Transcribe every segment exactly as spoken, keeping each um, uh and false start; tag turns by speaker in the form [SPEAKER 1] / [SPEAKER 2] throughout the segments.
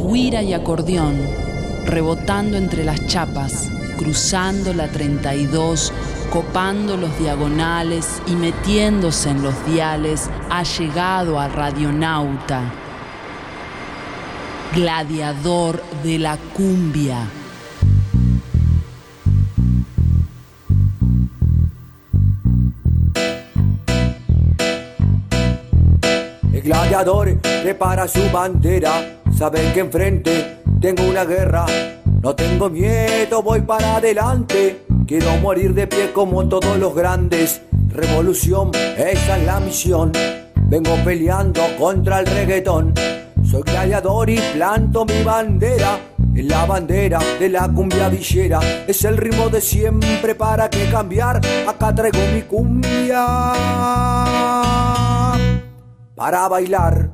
[SPEAKER 1] guira y acordeón, rebotando entre las chapas, cruzando la treinta y dos, copando los diagonales y metiéndose en los diales, ha llegado al radionauta, gladiador de la cumbia.
[SPEAKER 2] El gladiador prepara su bandera, saben que enfrente tengo una guerra. No tengo miedo, voy para adelante, quiero morir de pie como todos los grandes. Revolución, esa es la misión, vengo peleando contra el reggaetón. Soy gladiador y planto mi bandera, es la bandera de la cumbia villera. Es el ritmo de siempre, ¿para qué cambiar? Acá traigo mi cumbia para bailar.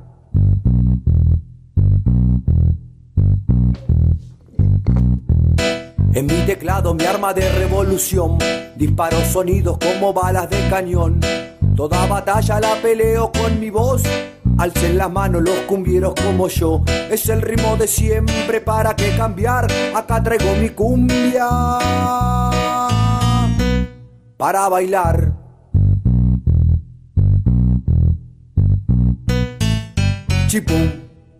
[SPEAKER 2] En mi teclado mi arma de revolución, disparo sonidos como balas de cañón. Toda batalla la peleo con mi voz, alcen las manos los cumbieros como yo. Es el ritmo de siempre, ¿para qué cambiar? Acá traigo mi cumbia para bailar. Chipum.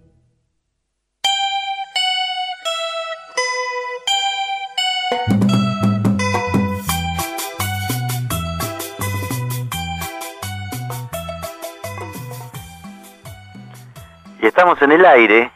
[SPEAKER 3] Y estamos en el aire,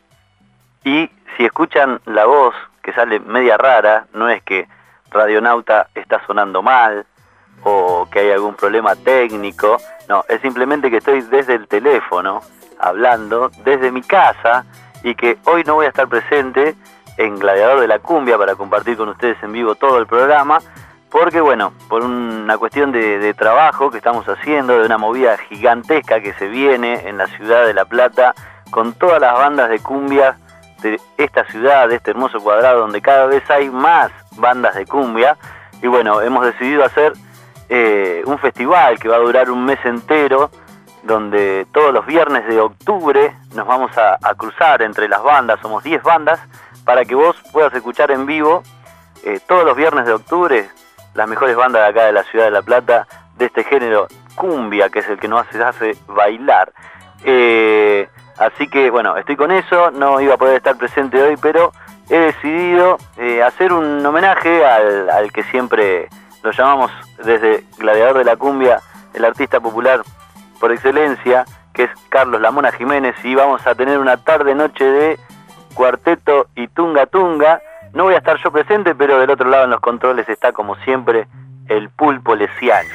[SPEAKER 3] y si escuchan la voz que sale media rara, no es que Radionauta está sonando mal o que hay algún problema técnico, no, es simplemente que estoy desde el teléfono hablando desde mi casa y que hoy no voy a estar presente en Gladiador de la Cumbia para compartir con ustedes en vivo todo el programa, porque bueno, por una cuestión de, de trabajo que estamos haciendo, de una movida gigantesca que se viene en la ciudad de La Plata, con todas las bandas de cumbia de esta ciudad, de este hermoso cuadrado, donde cada vez hay más bandas de cumbia, y bueno, hemos decidido hacer eh, un festival que va a durar un mes entero, donde todos los viernes de octubre nos vamos a, a cruzar entre las bandas, somos diez bandas, para que vos puedas escuchar en vivo eh, todos los viernes de octubre las mejores bandas de acá de la ciudad de La Plata, de este género cumbia, que es el que nos hace, hace bailar. Eh, así que bueno, estoy con eso, no iba a poder estar presente hoy, pero he decidido eh, hacer un homenaje al, al que siempre lo llamamos desde Gladiador de la Cumbia, el artista popular por excelencia, que es Carlos La Mona Jiménez, y vamos a tener una tarde-noche de cuarteto y tunga tunga. No voy a estar yo presente, pero del otro lado en los controles está, como siempre, el Pulpo Lesiani,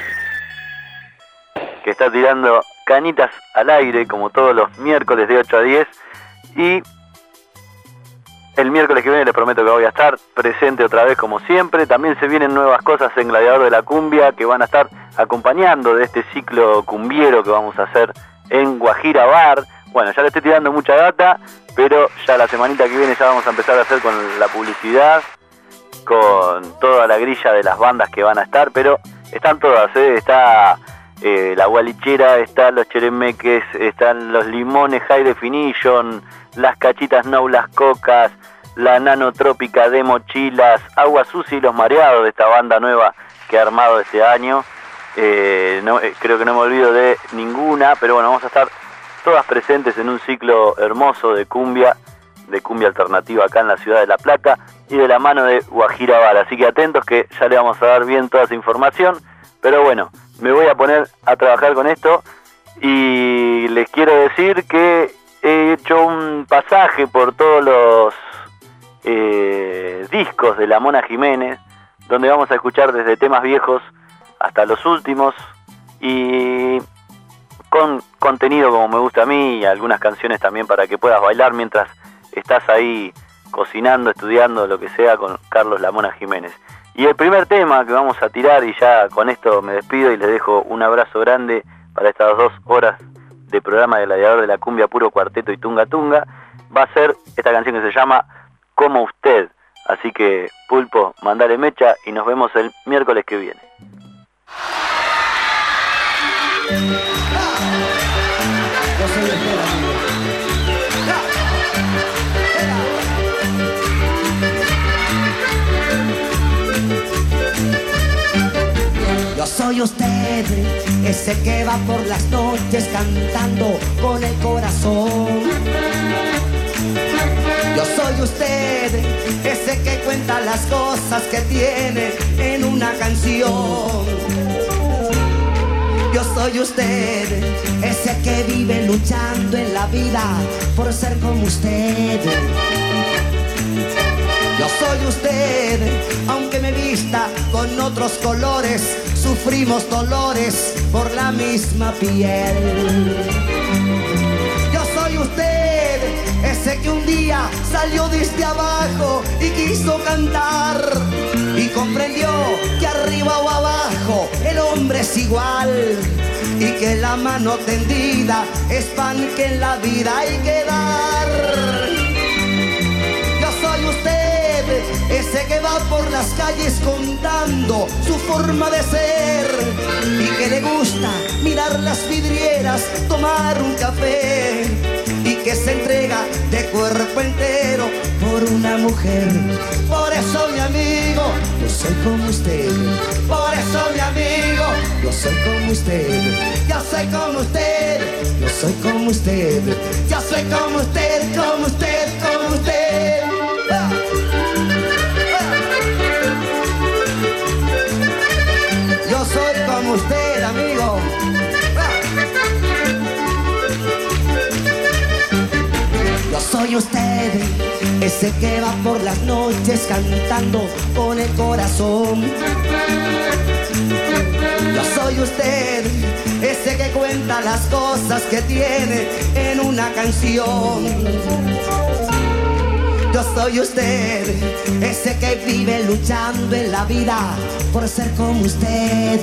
[SPEAKER 3] que está tirando canitas al aire, como todos los miércoles de ocho a diez, y el miércoles que viene les prometo que voy a estar presente otra vez como siempre. También se vienen nuevas cosas en Gladiador de la Cumbia que van a estar acompañando de este ciclo cumbiero que vamos a hacer en Guajira Bar. Bueno, ya le estoy tirando mucha data, pero ya la semanita que viene ya vamos a empezar a hacer con la publicidad, con toda la grilla de las bandas que van a estar, pero están todas, ¿eh? Está eh, La Gualichera, están los Cheremeques, están los Limones High Definition, las Cachitas No, las Cocas, la Nanotrópica de Mochilas, Agua Sucia y Los Mareados, de esta banda nueva que ha armado este año. Eh, no, eh, creo que no me olvido de ninguna, pero bueno, vamos a estar todas presentes en un ciclo hermoso de cumbia, de cumbia alternativa acá en la ciudad de La Plata y de la mano de Guajira Bar. Así que atentos, que ya le vamos a dar bien toda esa información, pero bueno, me voy a poner a trabajar con esto y les quiero decir que he hecho un pasaje por todos los eh, discos de La Mona Jiménez, donde vamos a escuchar desde temas viejos hasta los últimos, y con contenido como me gusta a mí, y algunas canciones también para que puedas bailar mientras estás ahí cocinando, estudiando, lo que sea, con Carlos La Mona Jiménez. Y el primer tema que vamos a tirar, y ya con esto me despido y les dejo un abrazo grande para estas dos horas de programa de Gladiador de la Cumbia, puro cuarteto y tunga tunga, va a ser esta canción que se llama Como Usted. Así que, Pulpo, mandale mecha y nos vemos el miércoles que viene.
[SPEAKER 4] soy usted, ese que va por las noches cantando con el corazón. Yo soy usted, ese que cuenta las cosas que tiene en una canción. Yo soy usted, ese que vive luchando en la vida por ser como usted. Yo soy usted, aunque me vista con otros colores, sufrimos dolores por la misma piel. Yo soy usted, ese que un día salió desde abajo y quiso cantar y comprendió que arriba o abajo el hombre es igual y que la mano tendida es pan que en la vida hay que dar. Yo soy usted, ese que va por las calles contando su forma de ser y que le gusta mirar las vidrieras, tomar un café y que se entrega de cuerpo entero por una mujer. Por eso mi amigo, yo soy como usted. Por eso mi amigo, yo soy como usted. Yo soy como usted, yo soy como usted. Yo soy como usted, como usted, como usted. ¡Ah! Yo soy como usted, amigo. Yo soy usted, ese que va por las noches cantando con el corazón. Yo soy usted, ese que cuenta las cosas que tiene en una canción. Yo soy usted, ese que vive luchando en la vida por ser como usted.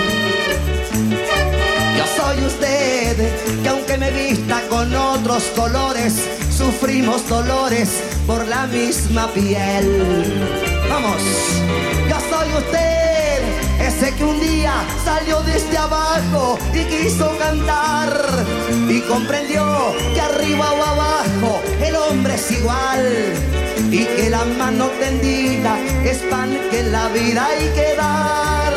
[SPEAKER 4] Yo soy usted, que aunque me vista con otros colores, sufrimos dolores por la misma piel. Vamos, yo soy usted, ese que un día salió desde abajo y quiso cantar y comprendió que arriba o abajo el hombre es igual y que la mano tendida es pan que en la vida hay que dar.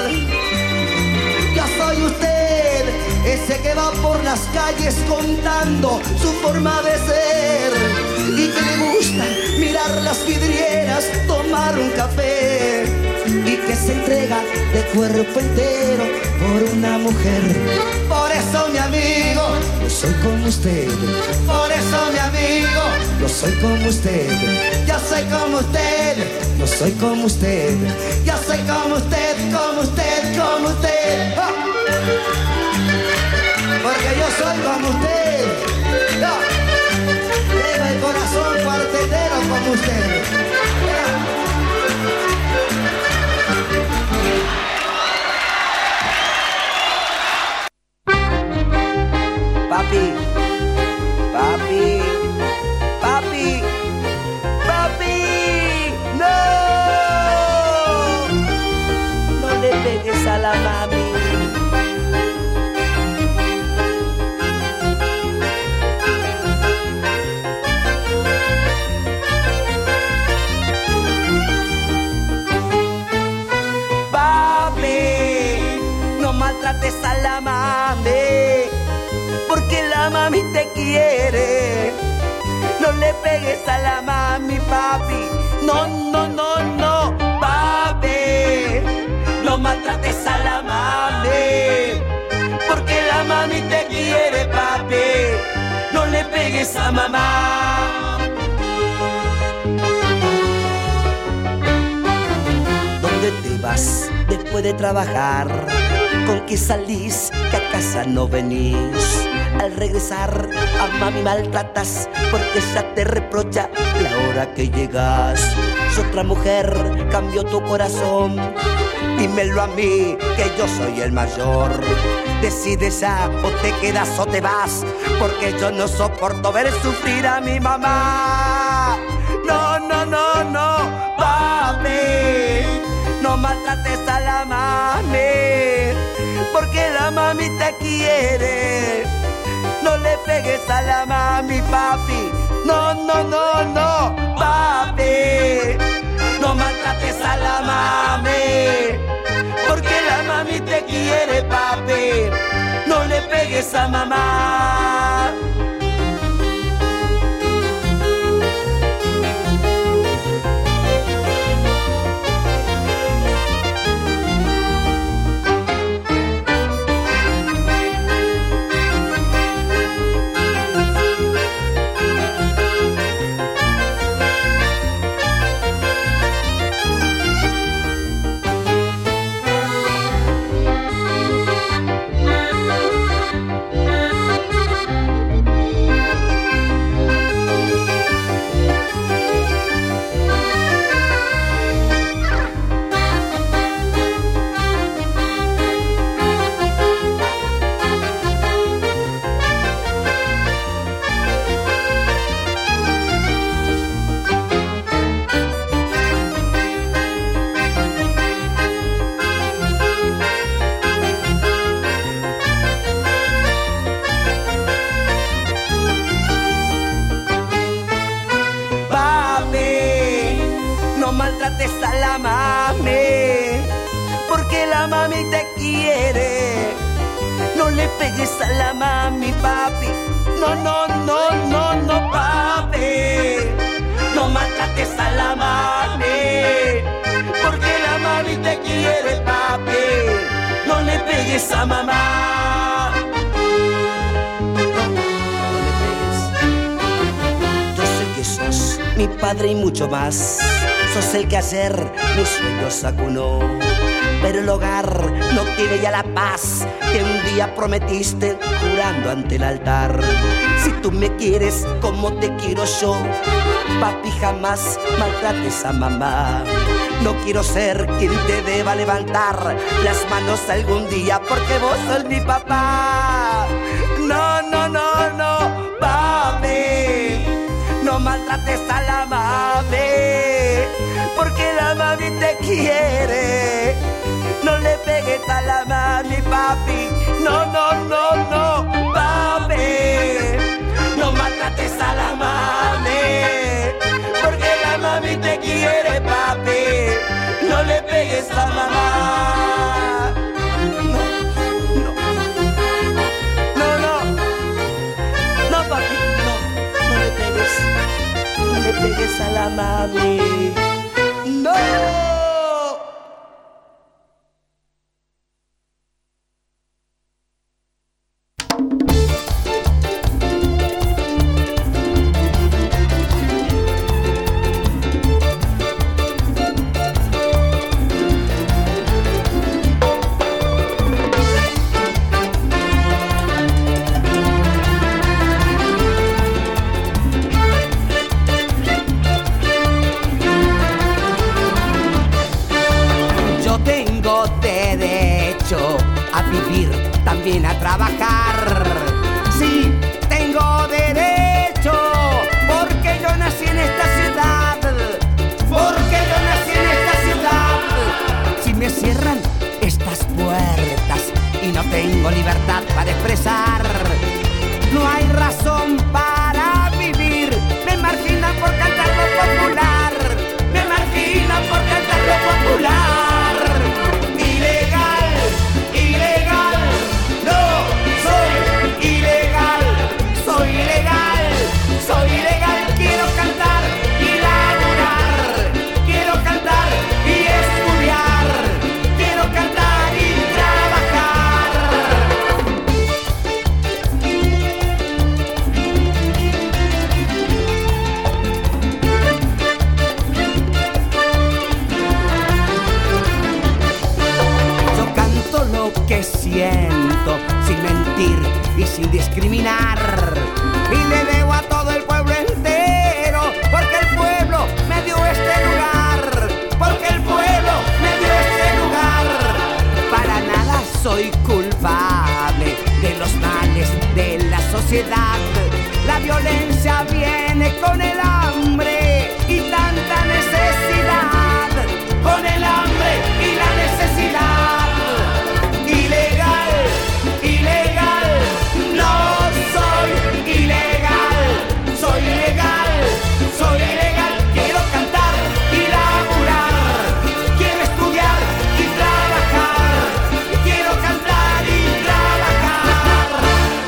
[SPEAKER 4] Yo soy usted, ese que va por las calles contando su forma de ser y que le gusta mirar las vidrieras, tomar un café y que se entrega de cuerpo entero por una mujer. Por eso mi amigo, yo soy como usted. Por eso mi amigo, yo soy como usted. Yo soy como usted, yo soy como usted. Yo soy como usted, como usted, como usted. ¡Ah! Porque yo soy como usted. ¡Ah! Tengo el corazón cuartetero como usted. ¡Ah! Papi, papi, papi, papi, no, no le pegues a la mami. Papi, no maltrates a la mami, porque la mami te quiere. No le pegues a la mami, papi. No, no, no, no, papi. No maltrates a la mami, porque la mami te quiere, papi. No le pegues a mamá. ¿Dónde te vas después de trabajar? ¿Con qué salís que a casa no venís? Al regresar a mami maltratas porque ella te reprocha la hora que llegas. Si otra mujer cambió tu corazón, dímelo a mí que yo soy el mayor. Decide ya, o te quedas o te vas, porque yo no soporto ver sufrir a mi mamá. No, no, no, no, papi, no maltrates a la mami, porque la mami te quiere. No le pegues a la mami, papi. No, no, no, no, papi. No maltrates a la mami, porque la mami te pegues a mamá. A la mami, porque la mami te quiere. No le pegues a la mami, papi. No, no, no, no, no, papi. No maltrates a la mami, porque la mami te quiere, papi. No le pegues a mamá. No, no le pegues. Yo sé que sos mi padre y mucho más. Sos el que ayer mis sueños acunó, pero el hogar no tiene ya la paz que un día prometiste jurando ante el altar. Si tú me quieres como te quiero yo, papi, jamás maltrates a mamá. No quiero ser quien te deba levantar las manos algún día porque vos sos mi papá. No, no, no, no, papi, no maltrates a la mami, porque la mami te quiere. No le pegues a la mami, papi. No, no, no, no, papi. No maltrates a la mami, porque la mami te quiere, papi. No le pegues a mamá. No, no, no, no, no, papi, no, no le pegues. No le pegues a la mami. ¡No! También a trabajar. Sí, tengo derecho, porque yo nací en esta ciudad, porque yo nací en esta ciudad. Si me cierran estas puertas y no tengo libertad para expresar, no hay razón para vivir. Me marginan por cantar lo popular, me marginan por cantar lo popular. Que siento sin mentir y sin discriminar, y le debo a todo el pueblo entero, porque el pueblo me dio este lugar, porque el pueblo me dio este lugar. Para nada soy culpable de los males de la sociedad. La violencia viene con el hambre y tanta necesidad, con el hambre y la necesidad. Ilegal, ilegal, no soy ilegal, soy ilegal, soy ilegal. Quiero cantar y laburar, quiero estudiar y trabajar, quiero cantar y trabajar.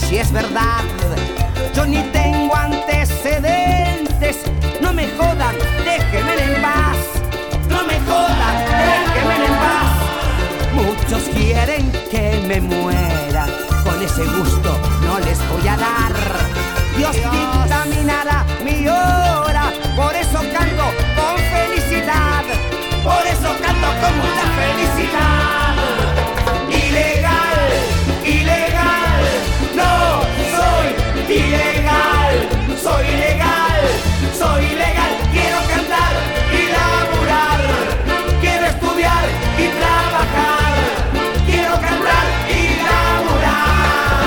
[SPEAKER 4] si es verdad. Yo ni tengo antecedentes, no me jodan, déjenme en paz. No me jodan, déjenme en paz. Muchos quieren que me muera, con ese gusto no les voy a dar. Dios dictaminará mi hora, por eso canto con felicidad. Por eso canto con mucha felicidad. Ilegal, ilegal, no soy ilegal, soy legal, soy legal. Quiero cantar y laburar, quiero estudiar y trabajar, quiero cantar y laburar.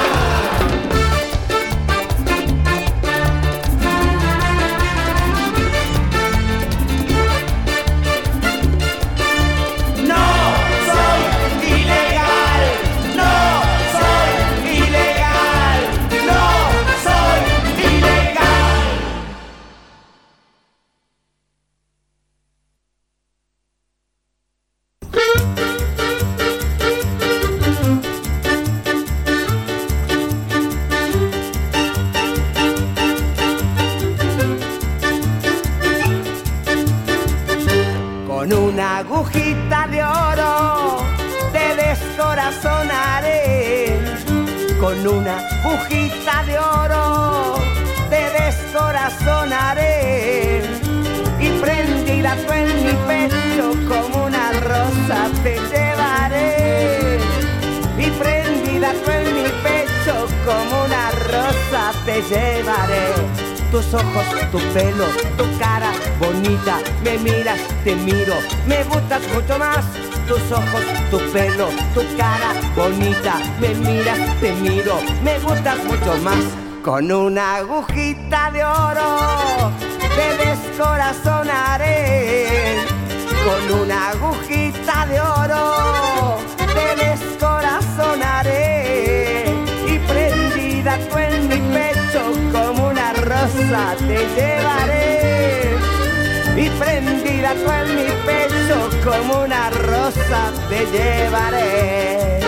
[SPEAKER 4] Agujita de oro te descorazonaré, con una agujita de oro te descorazonaré, y prendida tú en mi pecho como una rosa te llevaré, y prendida tú en mi pecho como una rosa te llevaré. Tus ojos, tu pelo, tu cara bonita, me miras, te miro, me gustas mucho más. Tus ojos, tu pelo, tu cara bonita, me miras, te miro, me gustas mucho más. Con una agujita de oro te descorazonaré, con una agujita de oro te descorazonaré, y prendida tú en mi pecho como una rosa te llevaré, y prendida tú en mi pecho como una rosa te llevaré.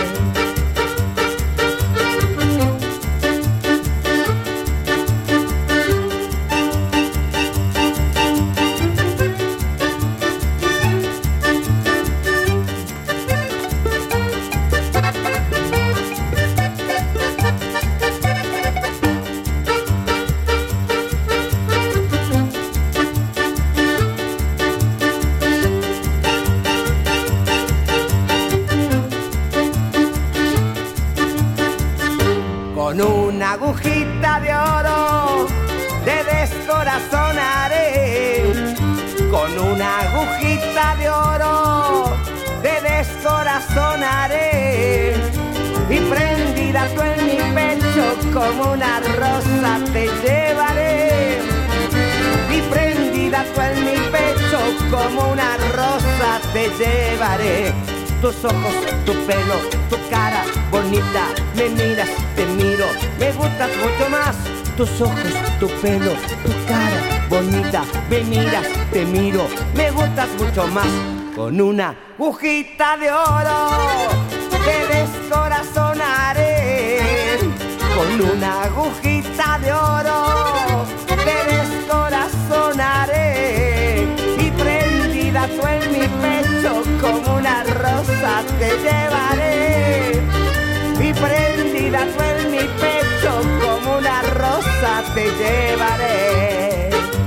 [SPEAKER 4] Con una agujita de oro te descorazonaré, con una agujita de oro te descorazonaré, y prendida tú en mi pecho como una rosa te llevaré, y prendida tú en mi pecho como una rosa te llevaré. Tus ojos, tu pelo, tu cara bonita, me miras, te miro, me gustas mucho más. Tus ojos, tu pelo, tu cara bonita, me miras, te miro, me gustas mucho más. Con una agujita de oro te descorazonaré, con una agujita de oro te descorazonaré, y prendida tú en mi pecho como una rosa te llevaré, y prendida tú en mi pecho como una rosa te llevaré.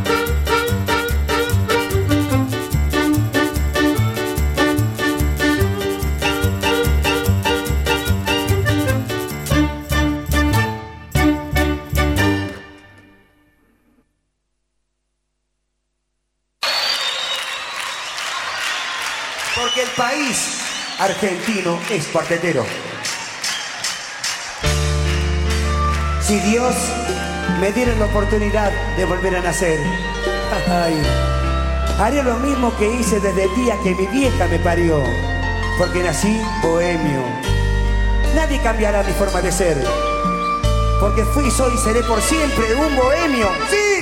[SPEAKER 2] Porque el país argentino es cuartetero. Si Dios me diera la oportunidad de volver a nacer, ay, haría lo mismo que hice desde el día que mi vieja me parió, porque nací bohemio. Nadie cambiará mi forma de ser, porque fui, soy y seré por siempre un bohemio. ¡Sí!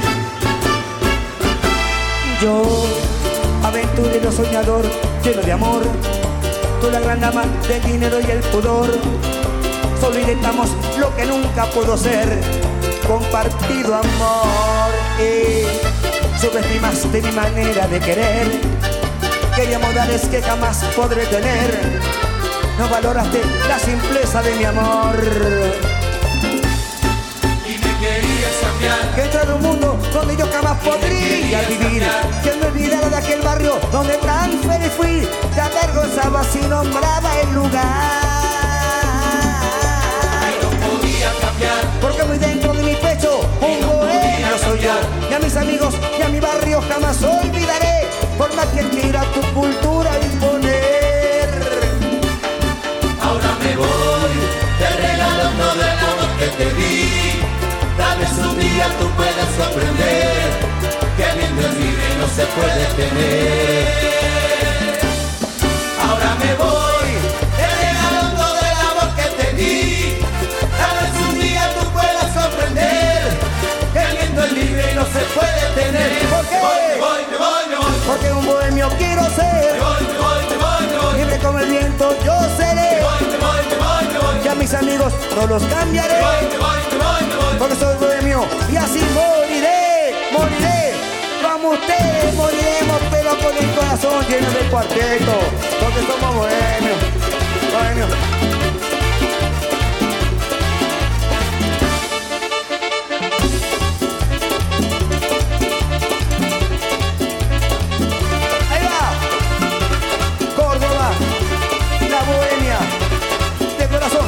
[SPEAKER 2] Yo, aventurero soñador, lleno de amor, soy la gran dama del dinero y el pudor.
[SPEAKER 4] solo intentamos lo que nunca pudo ser, compartido amor. Y subestimaste mi manera de querer, quería modales que jamás podré tener. No valoraste la simpleza de mi amor.
[SPEAKER 5] Y me querías cambiar,
[SPEAKER 4] que entrar en un mundo donde yo jamás podría vivir, que me olvidara de aquel barrio donde tan feliz fui. Te avergonzaba si nombraba el lugar.
[SPEAKER 5] no podía cambiar,
[SPEAKER 4] Porque muy dentro de mi pecho un bohemio soy yo. Y a mis amigos y a mi barrio jamás olvidaré, por más que quiera tu cultura imponer.
[SPEAKER 5] ahora me voy, te regalo todo el amor que te di. Tal vez un día tú puedas comprender que viendo es libre no se puede tener. Ahora me voy, te regalo todo el amor que te di. Tal vez un día tú puedas comprender que viendo es libre no se puede tener.
[SPEAKER 4] ¿Por qué?
[SPEAKER 5] Me voy, me voy, me voy, me voy.
[SPEAKER 4] Porque un bohemio quiero
[SPEAKER 5] Me
[SPEAKER 4] ser,
[SPEAKER 5] voy, me voy, me voy, me voy.
[SPEAKER 4] libre como el viento yo seré.
[SPEAKER 5] Me voy, me voy, me voy, me voy.
[SPEAKER 4] Y a mis amigos no los cambiaré,
[SPEAKER 5] Me voy, me voy, me voy, me voy.
[SPEAKER 4] porque soy bohemio y así moriré, moriré. Como ustedes moriremos, pero con el corazón lleno de cuarteto, porque somos bohemios, bohemios. Ahí va, Córdoba, la bohemia, de corazón.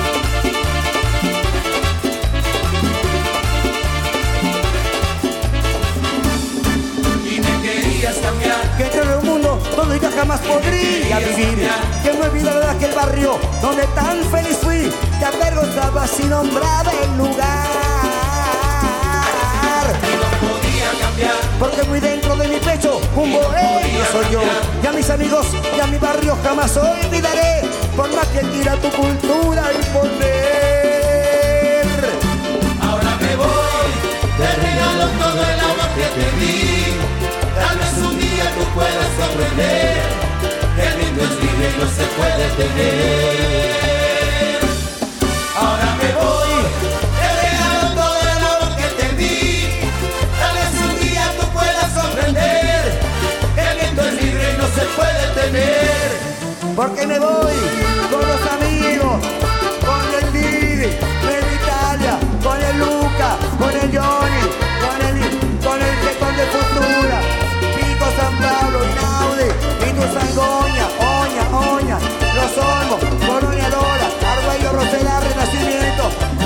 [SPEAKER 5] Y me querías cambiar,
[SPEAKER 4] Que entre en un mundo donde yo jamás podría vivir, que me olvidara de aquel barrio donde tan feliz fui. Te avergonzaba si nombraba el lugar,
[SPEAKER 5] no podía cambiar,
[SPEAKER 4] porque muy dentro de mi pecho un bohemio soy yo. Y a mis amigos y a mi barrio jamás olvidaré, por más que quiera tu cultura imponer.
[SPEAKER 5] ahora me voy, te regalo todo el amor que te di. Tal vez un día tú puedas comprender que el mundo es libre y no se puede tener. Ahora me voy, te regalo todo el amor que te di. Tal vez un día tú puedas comprender que el mundo es libre y no se puede tener.
[SPEAKER 4] Porque me voy con los amigos, con el Didi, con Italia, con el Luca, con el Johnny, con el, con el Jetón de Futura, Pico San Pablo, Inaudi, Pinto Sangoña, Oña, Oña, Los Olmos, Colonia Dora, Arguello Rosela, Renacimiento.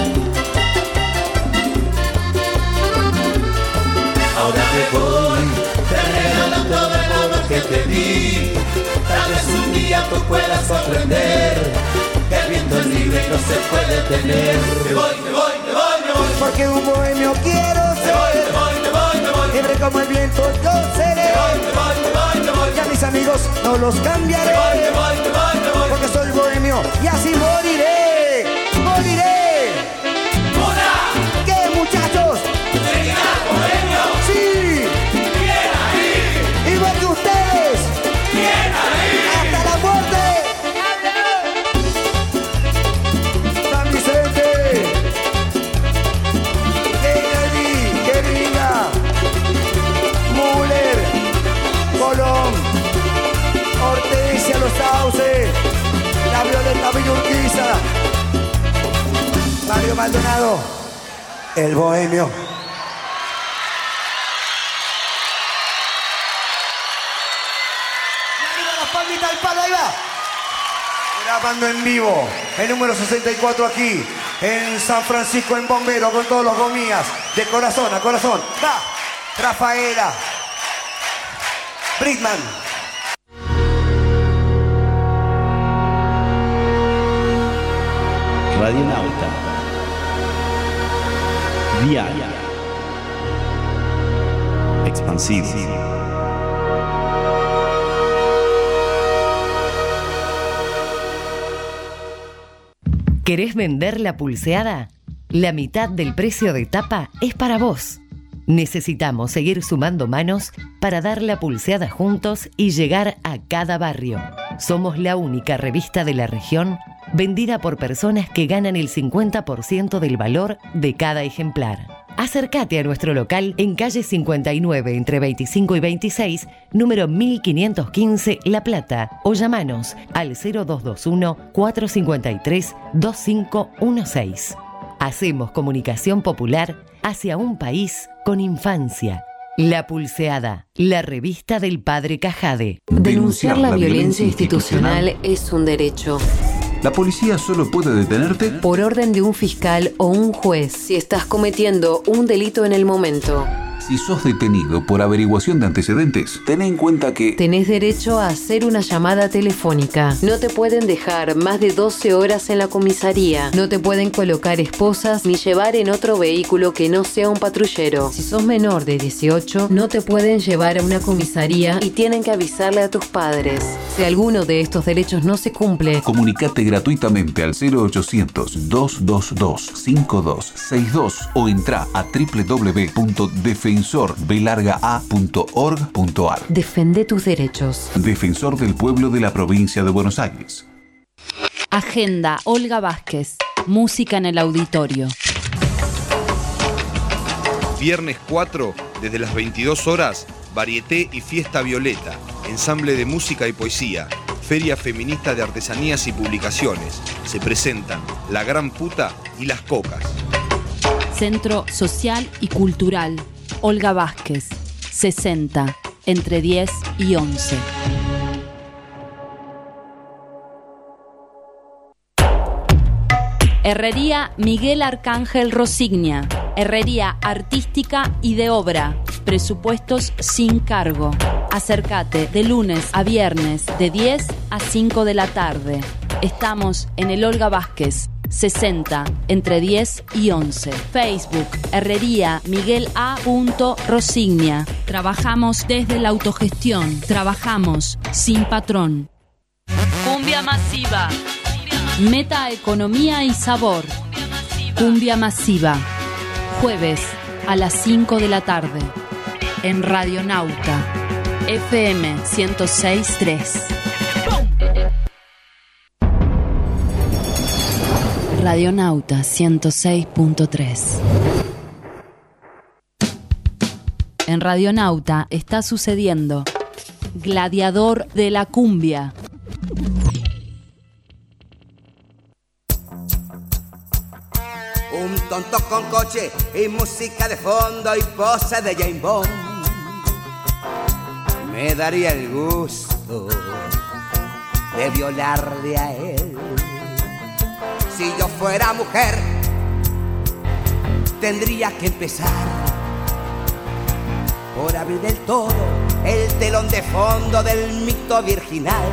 [SPEAKER 5] Ahora me voy, te regalo todo el amor que te di. Tal vez un día tú puedas comprender que el viento es libre y no se puede tener. Me voy, me voy, me voy, me voy.
[SPEAKER 4] Porque un bohemio quiero
[SPEAKER 5] Me voy,
[SPEAKER 4] ser,
[SPEAKER 5] me voy, me voy, me voy.
[SPEAKER 4] libre como el viento yo seré.
[SPEAKER 5] Me voy, me voy, me voy, me voy.
[SPEAKER 4] Y a mis amigos no los
[SPEAKER 5] Me voy, me
[SPEAKER 4] cambiaré,
[SPEAKER 5] voy, me voy, me voy.
[SPEAKER 4] porque soy bohemio y así moriré, moriré.
[SPEAKER 5] ¡Una!
[SPEAKER 4] ¿Qué, muchachos?
[SPEAKER 5] ¡Seguirá, bohemio!
[SPEAKER 4] Sí,
[SPEAKER 5] ¡Bien ahí!
[SPEAKER 4] igual que ustedes,
[SPEAKER 5] ¡Bien ahí!
[SPEAKER 4] hasta la muerte. San Vicente, Kennedy, Querida, Müller, Colón, Hortensia, Los Sauces, la Violeta Villurquiza, Mario Maldonado, el bohemio. Palmita al palo, ahí va. Grabando en vivo, el número sesenta y cuatro aquí, en San Francisco, en Bombero, con todos los gomías, de corazón a corazón. Va, Rafaela, Britman.
[SPEAKER 6] Radionauta. Diaria. Expansivo.
[SPEAKER 7] ¿Querés vender la pulseada? La mitad del precio de tapa es para vos. Necesitamos seguir sumando manos para dar la pulseada juntos y llegar a cada barrio. Somos la única revista de la región vendida por personas que ganan el cincuenta por ciento del valor de cada ejemplar. Acércate a nuestro local en calle cincuenta y nueve entre veinticinco y veintiséis, número mil quinientos quince, La Plata, o llamanos al cero dos dos uno, cuatro cinco tres, dos cinco uno seis. Hacemos comunicación popular hacia un país con infancia. La Pulseada, la revista del Padre Cajade.
[SPEAKER 8] Denunciar la violencia institucional es un derecho.
[SPEAKER 9] ¿La policía solo puede detenerte?
[SPEAKER 8] Por orden de un fiscal o un juez, si estás cometiendo un delito en el momento.
[SPEAKER 9] Si sos detenido por averiguación de antecedentes, ten en cuenta que...
[SPEAKER 8] Tenés derecho a hacer una llamada telefónica. No te pueden dejar más de doce horas en la comisaría. No te pueden colocar esposas ni llevar en otro vehículo que no sea un patrullero. Si sos menor de dieciocho, no te pueden llevar a una comisaría y tienen que avisarle a tus padres. Si alguno de estos derechos no se cumple,
[SPEAKER 9] comunicate gratuitamente al cero ochocientos, dos dos dos, cinco dos seis dos o entra a doble u doble u doble u punto defensor b larga a punto org punto a r.
[SPEAKER 8] Defende tus derechos.
[SPEAKER 9] Defensor del Pueblo de la Provincia de Buenos Aires.
[SPEAKER 1] Agenda Olga Vázquez. Música en el auditorio.
[SPEAKER 10] Viernes cuatro, desde las veintidós horas, Varieté y Fiesta Violeta, ensamble de música y poesía, Feria Feminista de Artesanías y Publicaciones. Se presentan La Gran Puta y Las Cocas.
[SPEAKER 1] Centro Social y Cultural Olga Vázquez, sesenta, entre diez y once. Herrería Miguel Arcángel Rosignia. Herrería artística y de obra. Presupuestos sin cargo. Acércate de lunes a viernes de diez a cinco de la tarde. Estamos en el Olga Vázquez, sesenta, entre diez y once. Facebook, Herrería Miguel A. Rosignia. Trabajamos desde la autogestión. Trabajamos sin patrón. Cumbia masiva. Meta economía y sabor. Cumbia masiva. Jueves a las cinco de la tarde. En Radionauta. F M ciento seis punto tres. Radionauta ciento seis punto tres. En Radionauta está sucediendo Gladiador de la Cumbia.
[SPEAKER 4] Un tonto con coche y música de fondo y pose de James Bond. Me daría el gusto de violarle a él. Si yo fuera mujer, tendría que empezar por abrir del todo el telón de fondo del mito virginal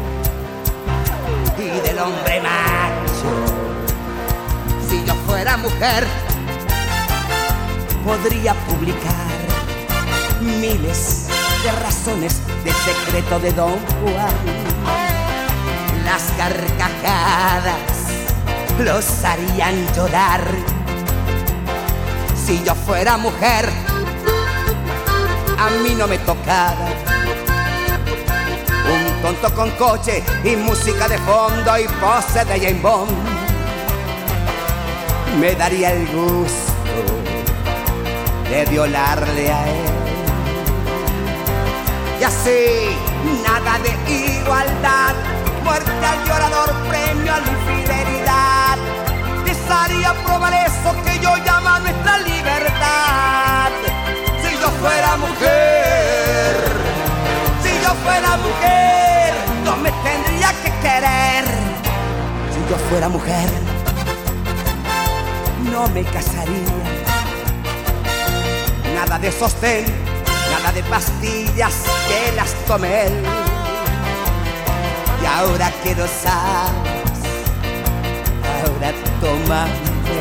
[SPEAKER 4] y del hombre macho. Si yo fuera mujer, podría publicar miles de razones de secreto de Don Juan. Las carcajadas los harían llorar. Si yo fuera mujer, a mí no me tocaba un tonto con coche y música de fondo y pose de James Bond. Me daría el gusto de violarle a él. Y así, nada de igualdad, muerte al violador, premio a la infidelidad. Desearía probar eso que yo llamo nuestra libertad. Si yo fuera mujer, si yo fuera mujer, no me tendría que querer. Si yo fuera mujer, no me casaría. Nada de sostén, nada de pastillas que las tome él. Y ahora que lo sabes, ahora tómame.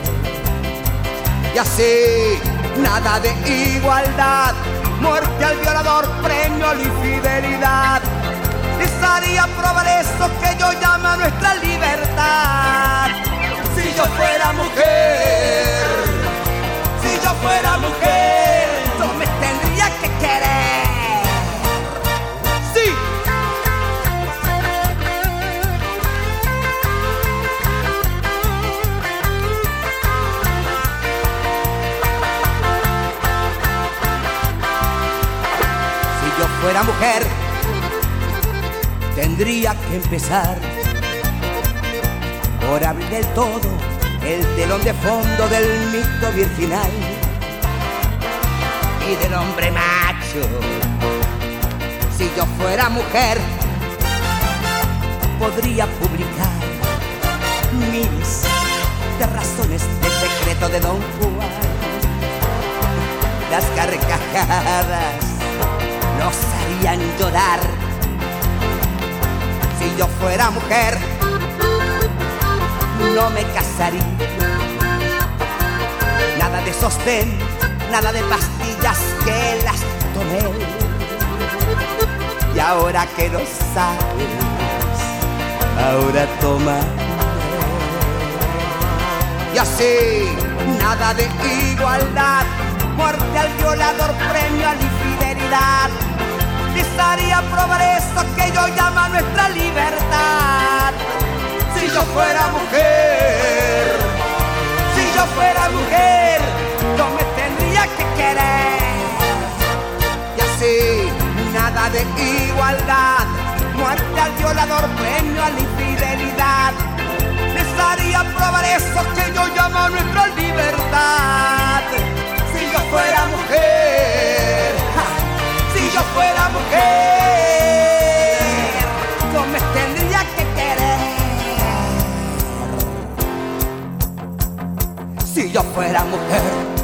[SPEAKER 4] Y así, nada de igualdad, muerte al violador, premio a la infidelidad. Desearía probar eso que yo llamo nuestra libertad. Si yo fuera mujer, si yo fuera mujer, yo me tendría que querer. Sí. tendría que empezar por abrir del todo el telón de fondo del mito virginal y del hombre macho. Si yo fuera mujer, podría publicar miles de razones del secreto de Don Juan. Las carcajadas nos harían llorar. Si yo fuera mujer, no me casaría. Nada de sostén, nada de pastillas que las tomé. Y ahora que lo sabes, ahora toma. Y así, nada de igualdad, muerte al violador, premio a la infidelidad. Pisaría progreso que yo llamo a nuestra libertad. Si yo fuera mujer, si yo fuera mujer, no me tendría que querer. Y así, nada de igualdad, muerte al violador, premio a la infidelidad. Necesaria probar eso que yo llamo nuestra libertad. Si yo fuera mujer, ja, si yo fuera mujer, no me tendría que querer. Si yo fuera mujer.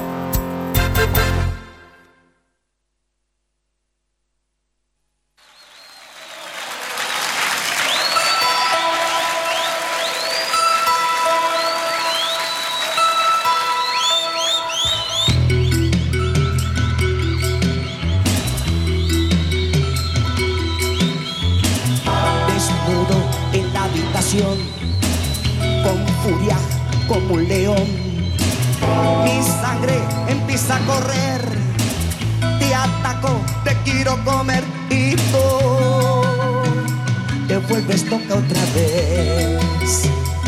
[SPEAKER 11] Con furia como un león, mi sangre empieza a correr. Te ataco, te quiero comer y tú te vuelves loca otra vez.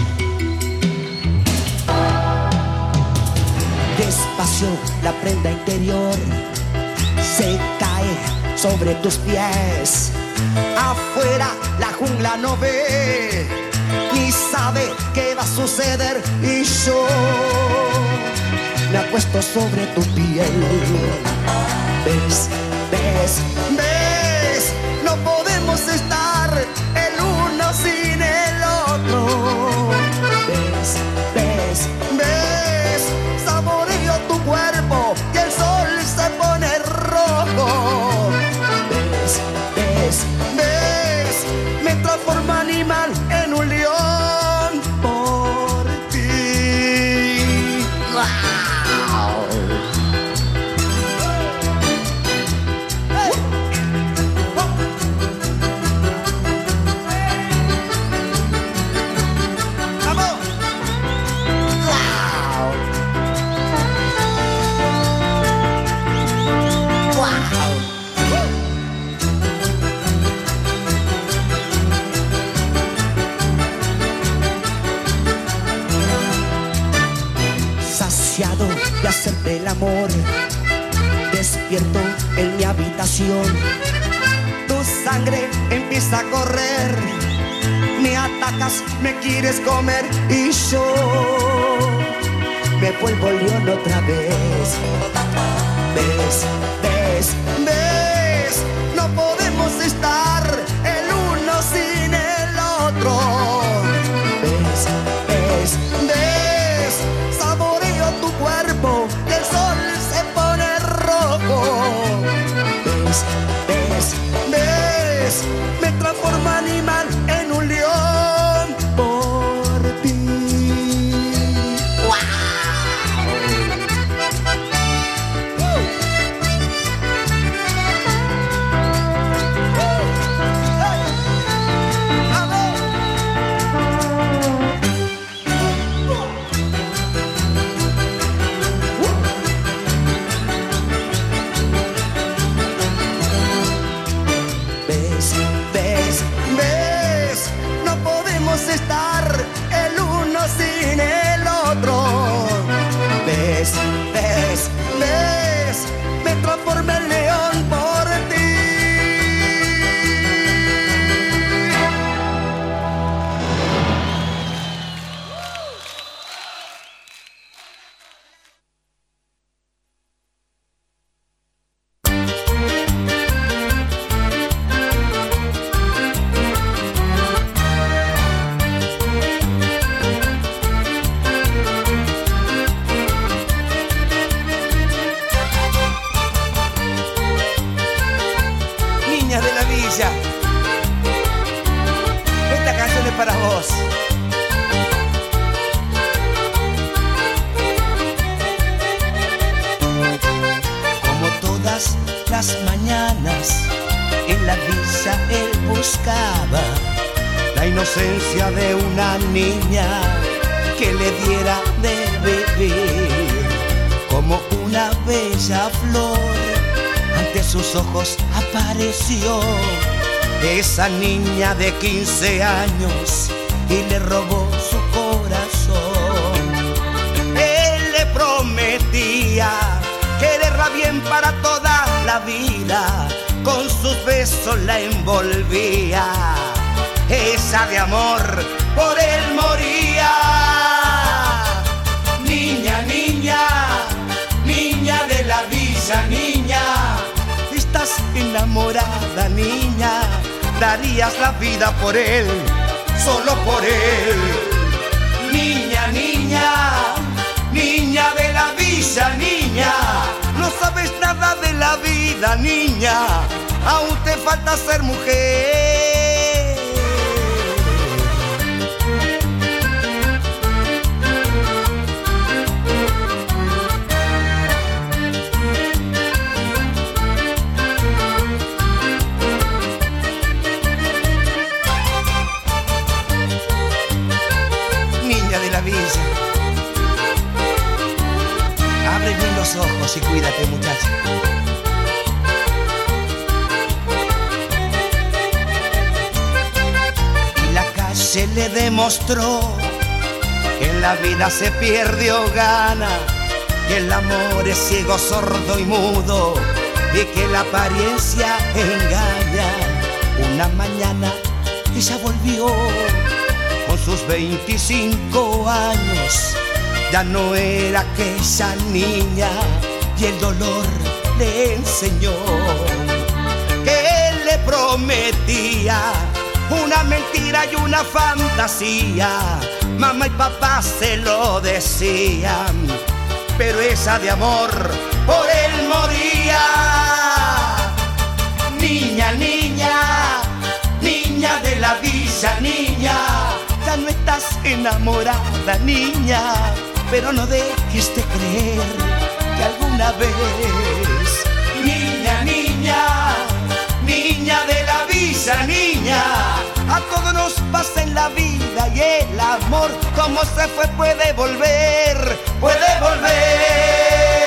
[SPEAKER 11] Despacio la prenda interior se cae sobre tus pies. Afuera la jungla no ve ni sabe qué va a suceder y yo me acuesto sobre tu piel. Ves, ves, ves, no podemos estar el uno sin el otro. Ves, ves, ves, saboreo tu cuerpo y el sol se pone rojo. Ves, ves, ves, me transforma animal en un león por ti. ¡Wow! Hey. ¡Vamos! ¡Wow! ¡Wow! Saciado de hacerte el amor, despierto en mi habitación. Tu sangre empieza a correr, me atacas, me quieres comer y yo me vuelvo león otra vez. Ves, ves, ves, no podemos estar el uno sin el otro. Ves, ves, ves, saboreo tu cuerpo y el sol se pone rojo. Ves, ves, ves, me transforma animal en un león por ti. ¡Wow! Ves, ves, ves, no podemos estar el uno sin el otro. Ves, ves, ves, me transformé en león por ti.
[SPEAKER 4] de la villa, esta canción es para vos. Como todas las mañanas, en la villa él buscaba la inocencia de una niña que le diera de beber. Como una bella flor, ante sus ojos apareció esa niña de quince años y le robó su corazón. Él le prometía quererla bien para toda la vida, con sus besos la envolvía, esa de amor por él moría. Niña, niña, niña de la villa, niña, estás enamorada, niña, darías la vida por él, solo por él. Niña, niña, niña de la villa, niña, no sabes nada de la vida, niña, aún te falta ser mujer. Niña de la villa, abre bien los ojos y cuídate, muchacha. Y la calle le demostró que en la vida se pierde o gana, que el amor es ciego, sordo y mudo, y que la apariencia engaña. Una mañana ella volvió con sus veinticinco años, ya no era aquella niña, y el dolor le enseñó que él le prometía una mentira y una fantasía. Mamá y papá se lo decían, pero esa de amor por él moría. Niña, niña, niña de la villa, niña, ya no estás enamorada, niña, pero no dejes de creer que alguna vez. Niña, niña, niña de la villa, niña, a todos nos pasa en la vida, y el amor como se fue puede volver, puede volver.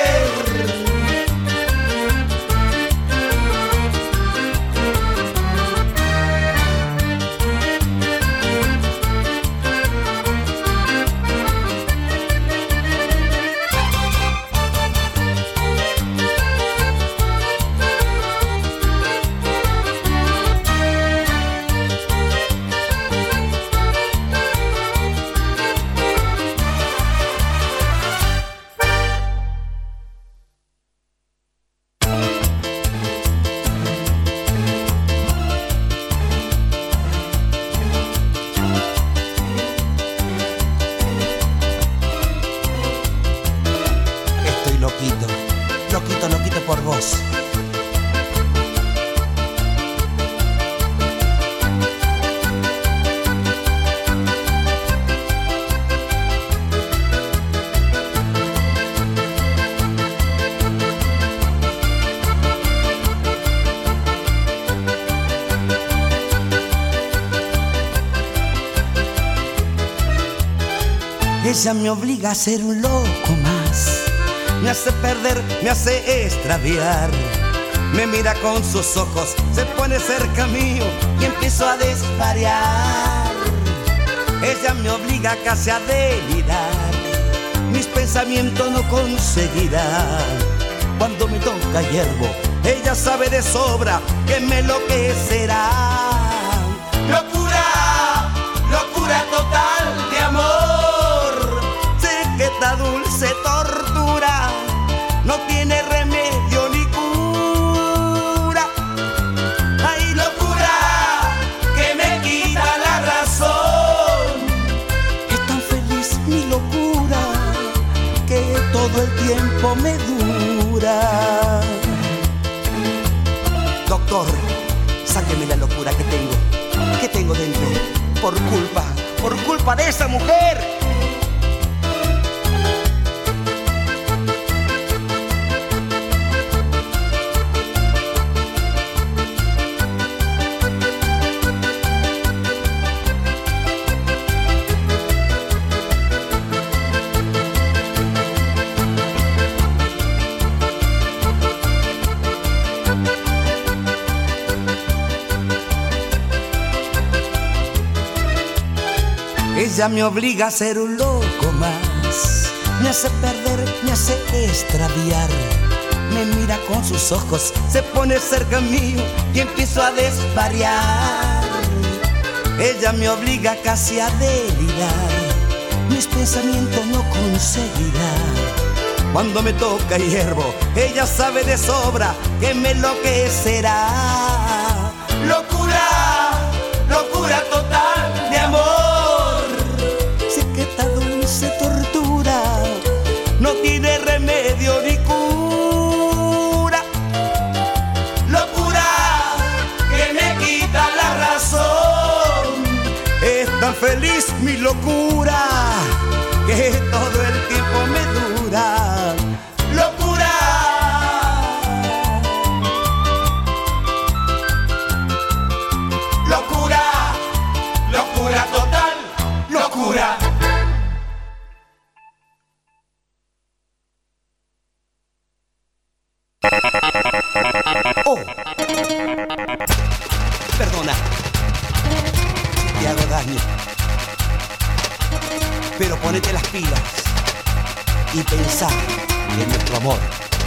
[SPEAKER 4] Ella me obliga a ser un loco más, me hace perder, me hace extraviar. Me mira con sus ojos, se pone cerca mío y empiezo a desvariar. Ella me obliga casi a delirar, mis pensamientos no conseguirá. Cuando me toca hierbo, ella sabe de sobra que me enloquecerá. Locura, locura total de amor, sé que esta dulce tortura no tiene remedio ni cura. Ay, locura que me quita la razón, es tan feliz mi locura que todo el tiempo me dura. Doctor, sáqueme la locura que tengo, que tengo dentro, por culpa, por culpa de esa mujer. Ella me obliga a ser un loco más, me hace perder, me hace extraviar. Me mira con sus ojos, se pone cerca mío y empiezo a desvariar. Ella me obliga casi a delirar, mis pensamientos no conseguirá. Cuando me toca y hiervo, ella sabe de sobra que me enloquecerá. Locura, locura total de amor. Se tortura, no tiene remedio ni cura. Locura que me quita la razón. Es tan feliz mi locura que todo el tiempo me dura. Locura. Locura, locura total, locura. Oh, perdona, te hago daño, pero ponete las pilas y pensá en nuestro amor.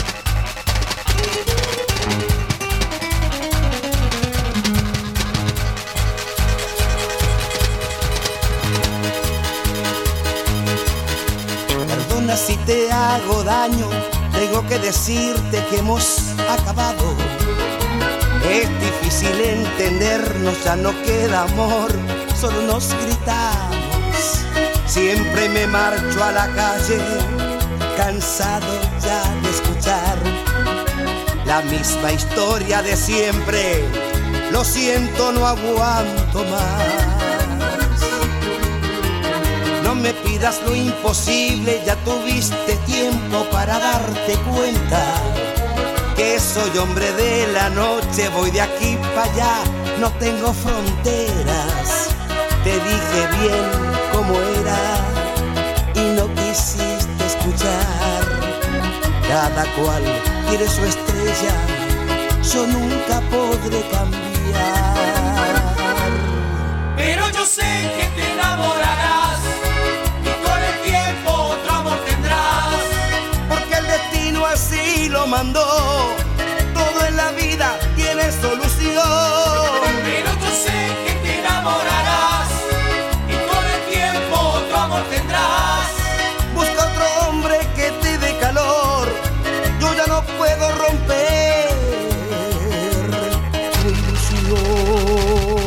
[SPEAKER 4] Perdona si te hago daño, tengo que decirte que hemos acabado. Es difícil entendernos, ya no queda amor, solo nos gritamos. Siempre me marcho a la calle, cansado ya de escuchar la misma historia de siempre. Lo siento, no aguanto más. No me pidas lo imposible, ya tuviste tiempo para darte cuenta que soy hombre de la noche, voy de aquí para allá, no tengo fronteras. Te dije bien cómo era y no quisiste escuchar. Cada cual quiere su estrella, yo nunca podré cambiar.
[SPEAKER 5] Pero yo sé que te enamorarás y con el tiempo otro amor tendrás.
[SPEAKER 4] Porque el destino así lo mandó, todo en la vida tiene solución.
[SPEAKER 5] Pero yo sé que te enamorarás y con el tiempo otro amor tendrás.
[SPEAKER 4] Busca otro hombre que te dé calor, yo ya no puedo romper tu ilusión.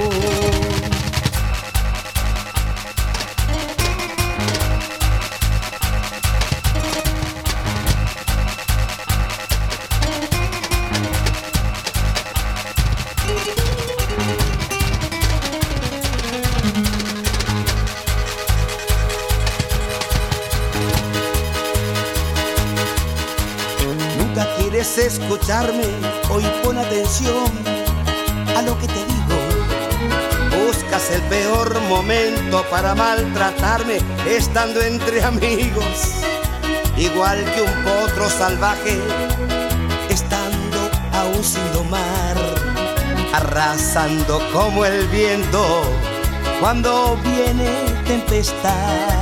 [SPEAKER 4] ¿Quieres escucharme? Hoy pon atención a lo que te digo. Buscas el peor momento para maltratarme estando entre amigos, igual que un potro salvaje estando aún sin domar, arrasando como el viento cuando viene tempestad.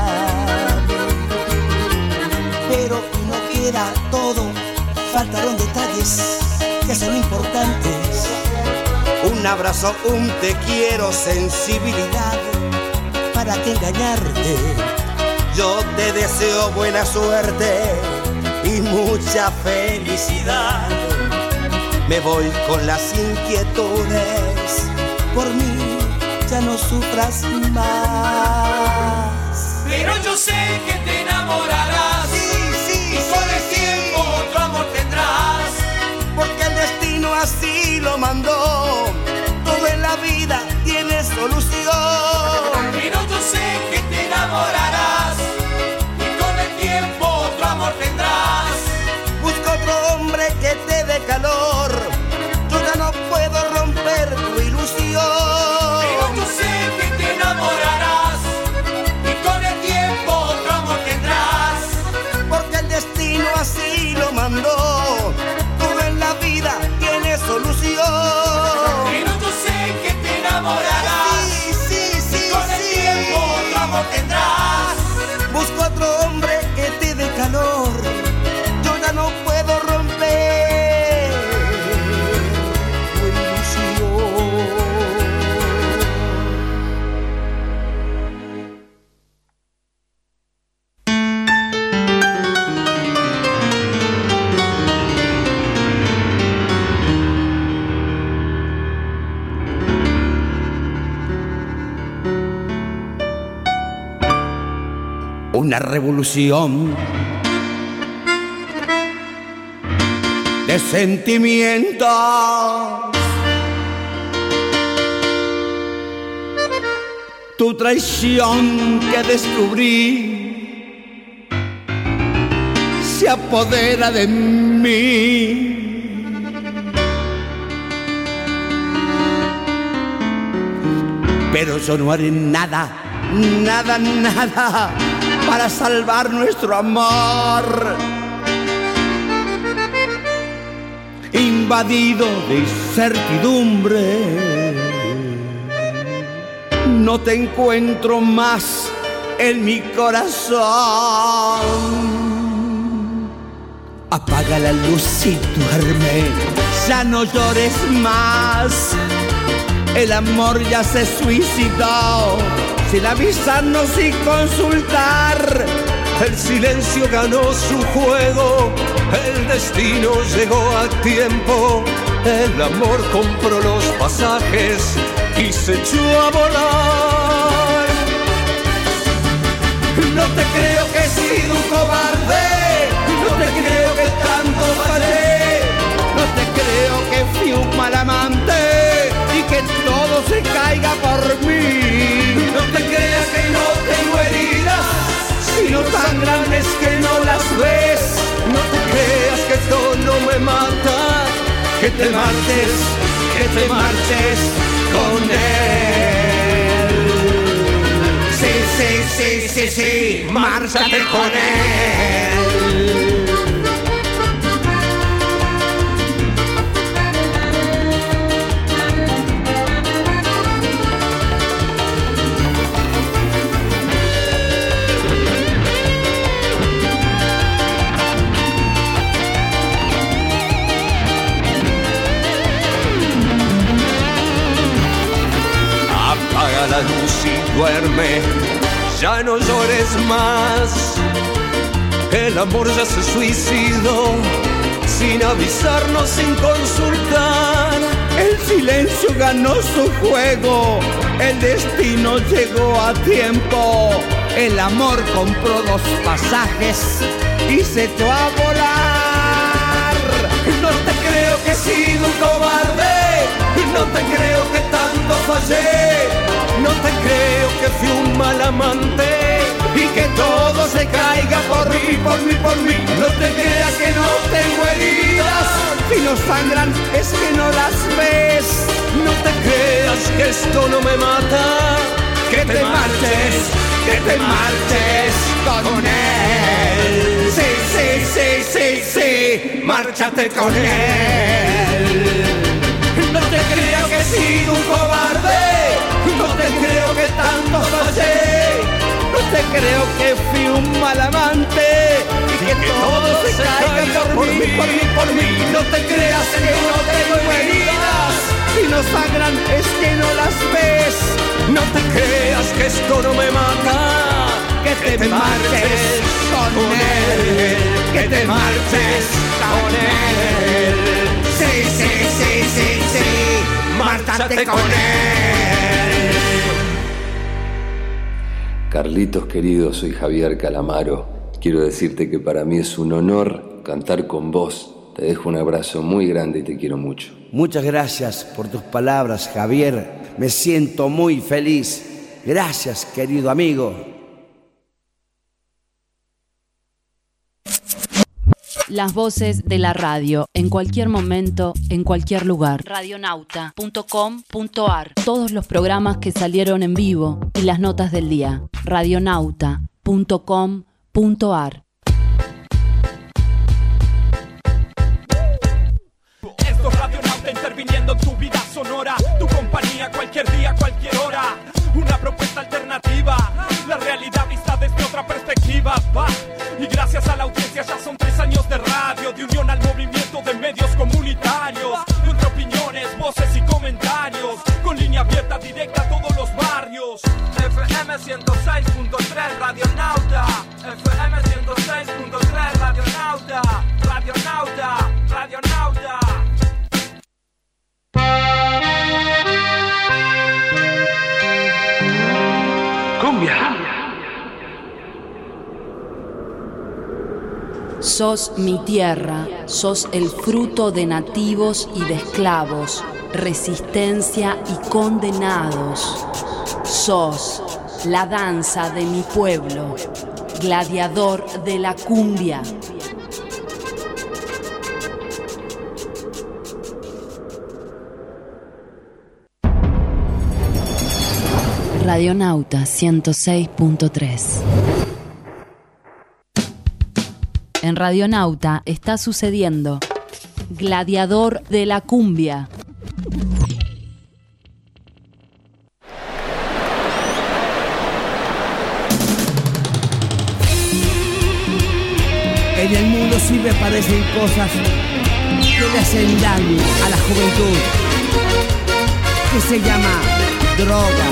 [SPEAKER 4] Pero no queda todo, faltaron detalles que son importantes. Un abrazo, un te quiero, sensibilidad, ¿para qué engañarte? Yo te deseo buena suerte y mucha felicidad. Me voy con las inquietudes, por mí ya no sufras más.
[SPEAKER 5] Pero yo sé que te enamorarás,
[SPEAKER 4] sí, sí,
[SPEAKER 5] y con el tiempo otro amor tendrás.
[SPEAKER 4] Porque el destino así lo mandó, todo
[SPEAKER 11] una revolución de sentimientos. Tu traición que descubrí se apodera de mí. Pero yo no haré nada, nada, nada para salvar nuestro amor. Invadido de incertidumbre, no te encuentro más en mi corazón. Apaga la luz y duerme, ya no llores más. El amor ya se suicidó, sin avisarnos y consultar.
[SPEAKER 5] El silencio ganó su juego, el destino llegó a tiempo. El amor compró los pasajes y se echó a volar.
[SPEAKER 11] No te creo que he sido un cobarde, no te creo que tanto fallé, no te creo que fui un mal amante y que todo se caiga por mí.
[SPEAKER 5] No te creas que no tengo heridas,
[SPEAKER 11] sino tan grandes que no las ves.
[SPEAKER 5] No te creas que esto no me mata, que te marches, que te marches con él.
[SPEAKER 11] Sí, sí, sí, sí, sí, márchate con él.
[SPEAKER 5] Apaga la luz y duerme, ya no llores más. El amor ya se suicidó, sin avisarnos, sin consultar.
[SPEAKER 11] El silencio ganó su juego, el destino llegó a tiempo. El amor compró dos pasajes y se echó a volar.
[SPEAKER 5] No te creo que he sido un cobarde, no te creo que tanto fallé, no te creo que fui un mal amante
[SPEAKER 11] y que todo se caiga por mí, por mí, por mí.
[SPEAKER 5] No te creas que no tengo heridas,
[SPEAKER 11] si no sangran es que no las ves.
[SPEAKER 5] No te creas que esto no me mata,
[SPEAKER 11] que te marches, que te marches con él. Sí, sí, sí, sí, sí, márchate con él.
[SPEAKER 5] No te creo que he sido un cobarde, no te creo que tanto fallé,
[SPEAKER 11] no te creo que fui un mal amante y que, que todo se caiga por mí, por mí, por mí.
[SPEAKER 5] No te creas que no tengo heridas,
[SPEAKER 11] si no sangran es que no las ves.
[SPEAKER 5] No te creas que esto no me mata,
[SPEAKER 11] que te, te marches con él, que te marches con él. Sí, sí, sí, sí, sí, márchate con él.
[SPEAKER 12] Carlitos querido, soy Javier Calamaro. Quiero decirte que para mí es un honor cantar con vos. Te dejo un abrazo muy grande y te quiero mucho.
[SPEAKER 11] Muchas gracias por tus palabras, Javier. Me siento muy feliz. Gracias, querido amigo.
[SPEAKER 1] Las voces de la radio, en cualquier momento, en cualquier lugar. radionauta punto com punto ar. Todos los programas que salieron en vivo y las notas del día. radionauta punto com punto ar.
[SPEAKER 13] Esto es Radionauta interviniendo en tu vida sonora. Tu compañía cualquier día, cualquier hora. Una propuesta alternativa. La realidad vista desde otra perspectiva. Va. Y gracias a la audiencia ya son tres años de radio, de unión al movimiento de medios comunitarios, entre opiniones, voces y comentarios, con línea abierta directa a todos los barrios. F M ciento seis punto tres Radionauta, F M ciento seis punto tres Radionauta, Radionauta, Radionauta.
[SPEAKER 5] Cumbia.
[SPEAKER 1] Sos mi tierra, sos el fruto de nativos y de esclavos, resistencia y condenados. Sos la danza de mi pueblo, gladiador de la cumbia. Radionauta ciento seis punto tres. En Radionauta está sucediendo Gladiador de la cumbia.
[SPEAKER 14] En el mundo siempre aparecen cosas que le hacen daño a la juventud, que se llama droga,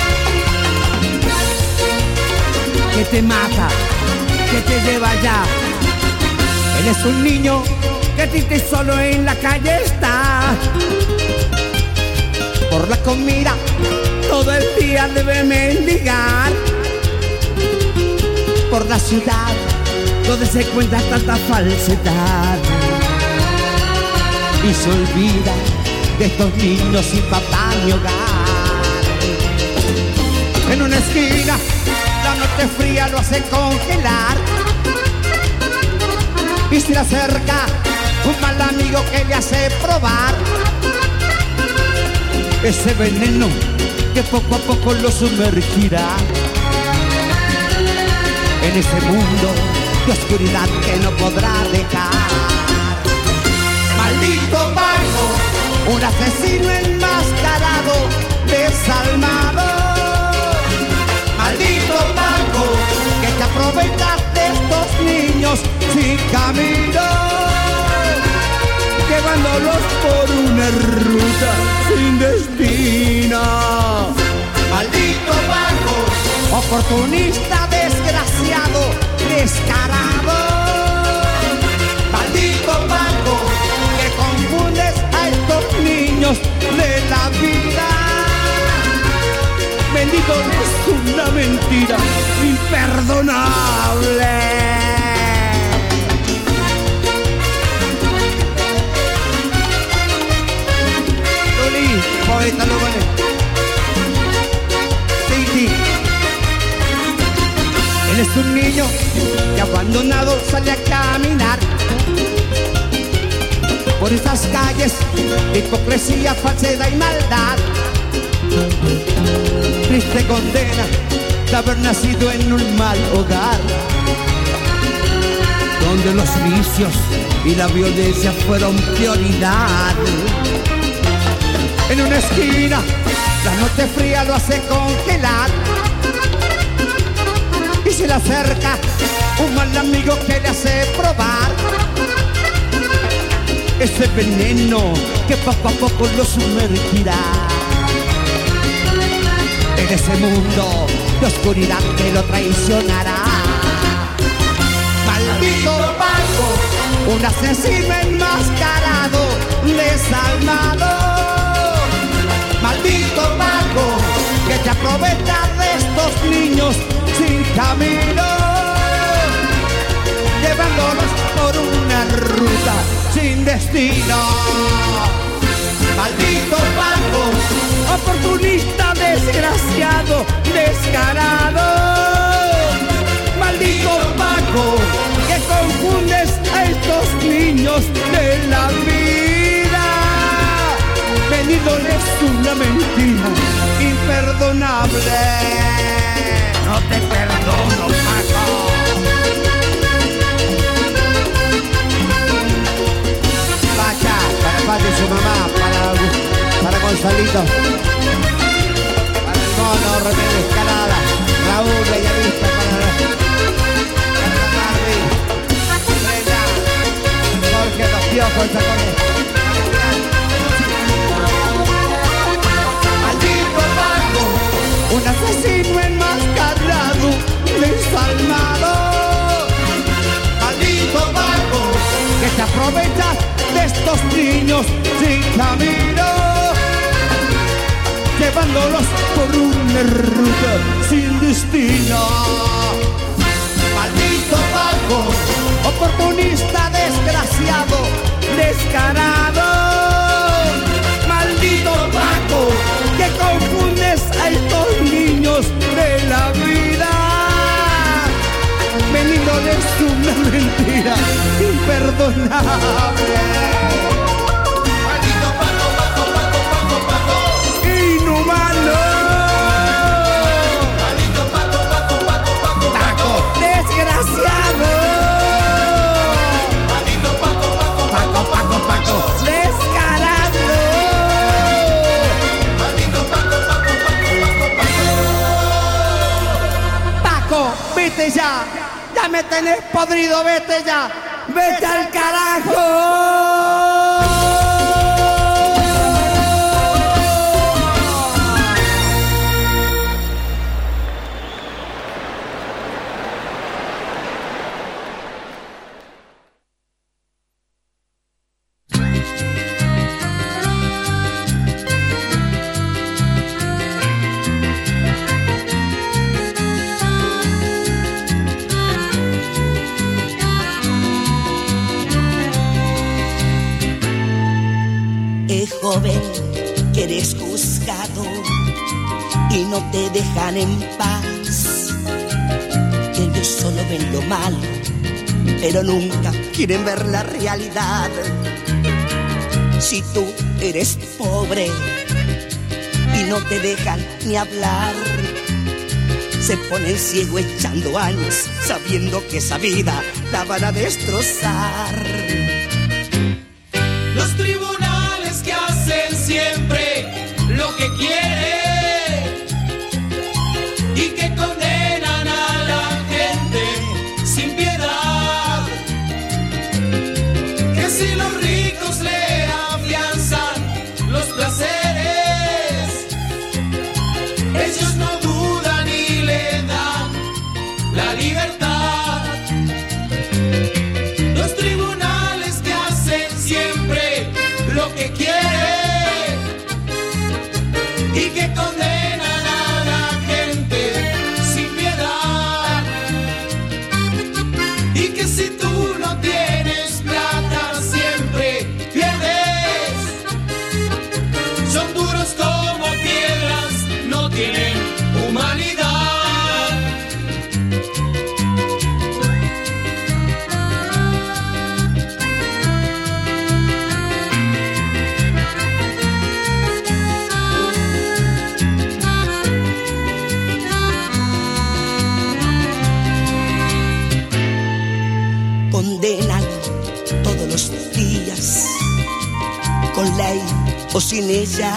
[SPEAKER 14] que te mata, que te lleva allá. Eres un niño que triste solo en la calle está. Por la comida todo el día debe mendigar. Por la ciudad donde se encuentra tanta falsedad. Y se olvida de estos niños sin papá ni hogar. En una esquina la noche fría lo hace congelar. Y se le acerca un mal amigo que le hace probar ese veneno que poco a poco lo sumergirá en ese mundo de oscuridad que no podrá dejar. Maldito Paco, un asesino enmascarado, desalmado. Maldito Paco, que te aprovecha de estos niños sin camino, llevándolos por una ruta sin destino. Maldito Paco, oportunista desgraciado, descarado. Maldito Paco, que confundes a estos niños de la vida. Bendito es una mentira imperdonable. Loli, poeta lo vale. Sí, sí. Él es un niño que abandonado sale a caminar por estas calles de hipocresía, falsedad y maldad. Triste condena de haber nacido en un mal hogar, donde los vicios y la violencia fueron prioridad. En una esquina la noche fría lo hace congelar y se le acerca un mal amigo que le hace probar ese veneno que poco a poco lo sumergirá en ese mundo de oscuridad que lo traicionará. Maldito Paco, un asesino enmascarado, desalmado. Maldito Paco, que te aprovecha de estos niños sin camino, llevándolos por una ruta sin destino. Maldito Paco, oportunista desgraciado, descarado. Maldito Paco, que confundes a estos niños de la vida. Venidole es una mentira imperdonable. No te perdono, Paco. Pacha, para Paco y su mamá, para, para Gonzalito, para el mono, Remedio Escalada, Raúl Bellavista, para, para la Barbie, Brenda, Jorge Los Piojos, Chacones. Maldito Paco, un asesino enmascarado, desalmado. Maldito Paco, que te aprovechas de estos niños sin camino, llevándolos por una ruta sin destino. Maldito Paco,
[SPEAKER 11] oportunista, desgraciado, descarado. Maldito Paco, que confundes a estos niños de la vida. Veniéndoles una mentira imperdonable.
[SPEAKER 5] Maldito Paco, Paco, Paco, Paco, Paco.
[SPEAKER 11] Inhumano.
[SPEAKER 5] Maldito Paco, Paco, Paco, Paco, Paco.
[SPEAKER 11] Desgraciado.
[SPEAKER 5] Maldito Paco, Paco, Paco, Paco, Paco.
[SPEAKER 11] Descarado.
[SPEAKER 5] Maldito Paco, Paco, Paco, Paco, Paco.
[SPEAKER 11] Paco, vete ya. Ya me tenés podrido, vete ya. Vete al carajo.
[SPEAKER 4] Joven, que eres juzgado y no te dejan en paz. Ellos solo ven lo malo, pero nunca quieren ver la realidad. Si tú eres pobre y no te dejan ni hablar, se ponen ciego echando años, sabiendo que esa vida la van a destrozar.
[SPEAKER 5] Los tribunales que hacen siempre lo que quieren y que condenan a la gente sin piedad. Que si los ricos le afianzan los placeres, ellos no dudan y le dan la libertad. Los tribunales que hacen siempre lo que quieren y que condenan a la gente sin piedad. Y que si tú no tienes plata siempre pierdes. Son duros como piedras, no tienen humanidad.
[SPEAKER 4] Condenan todos los días, con ley o sin ella.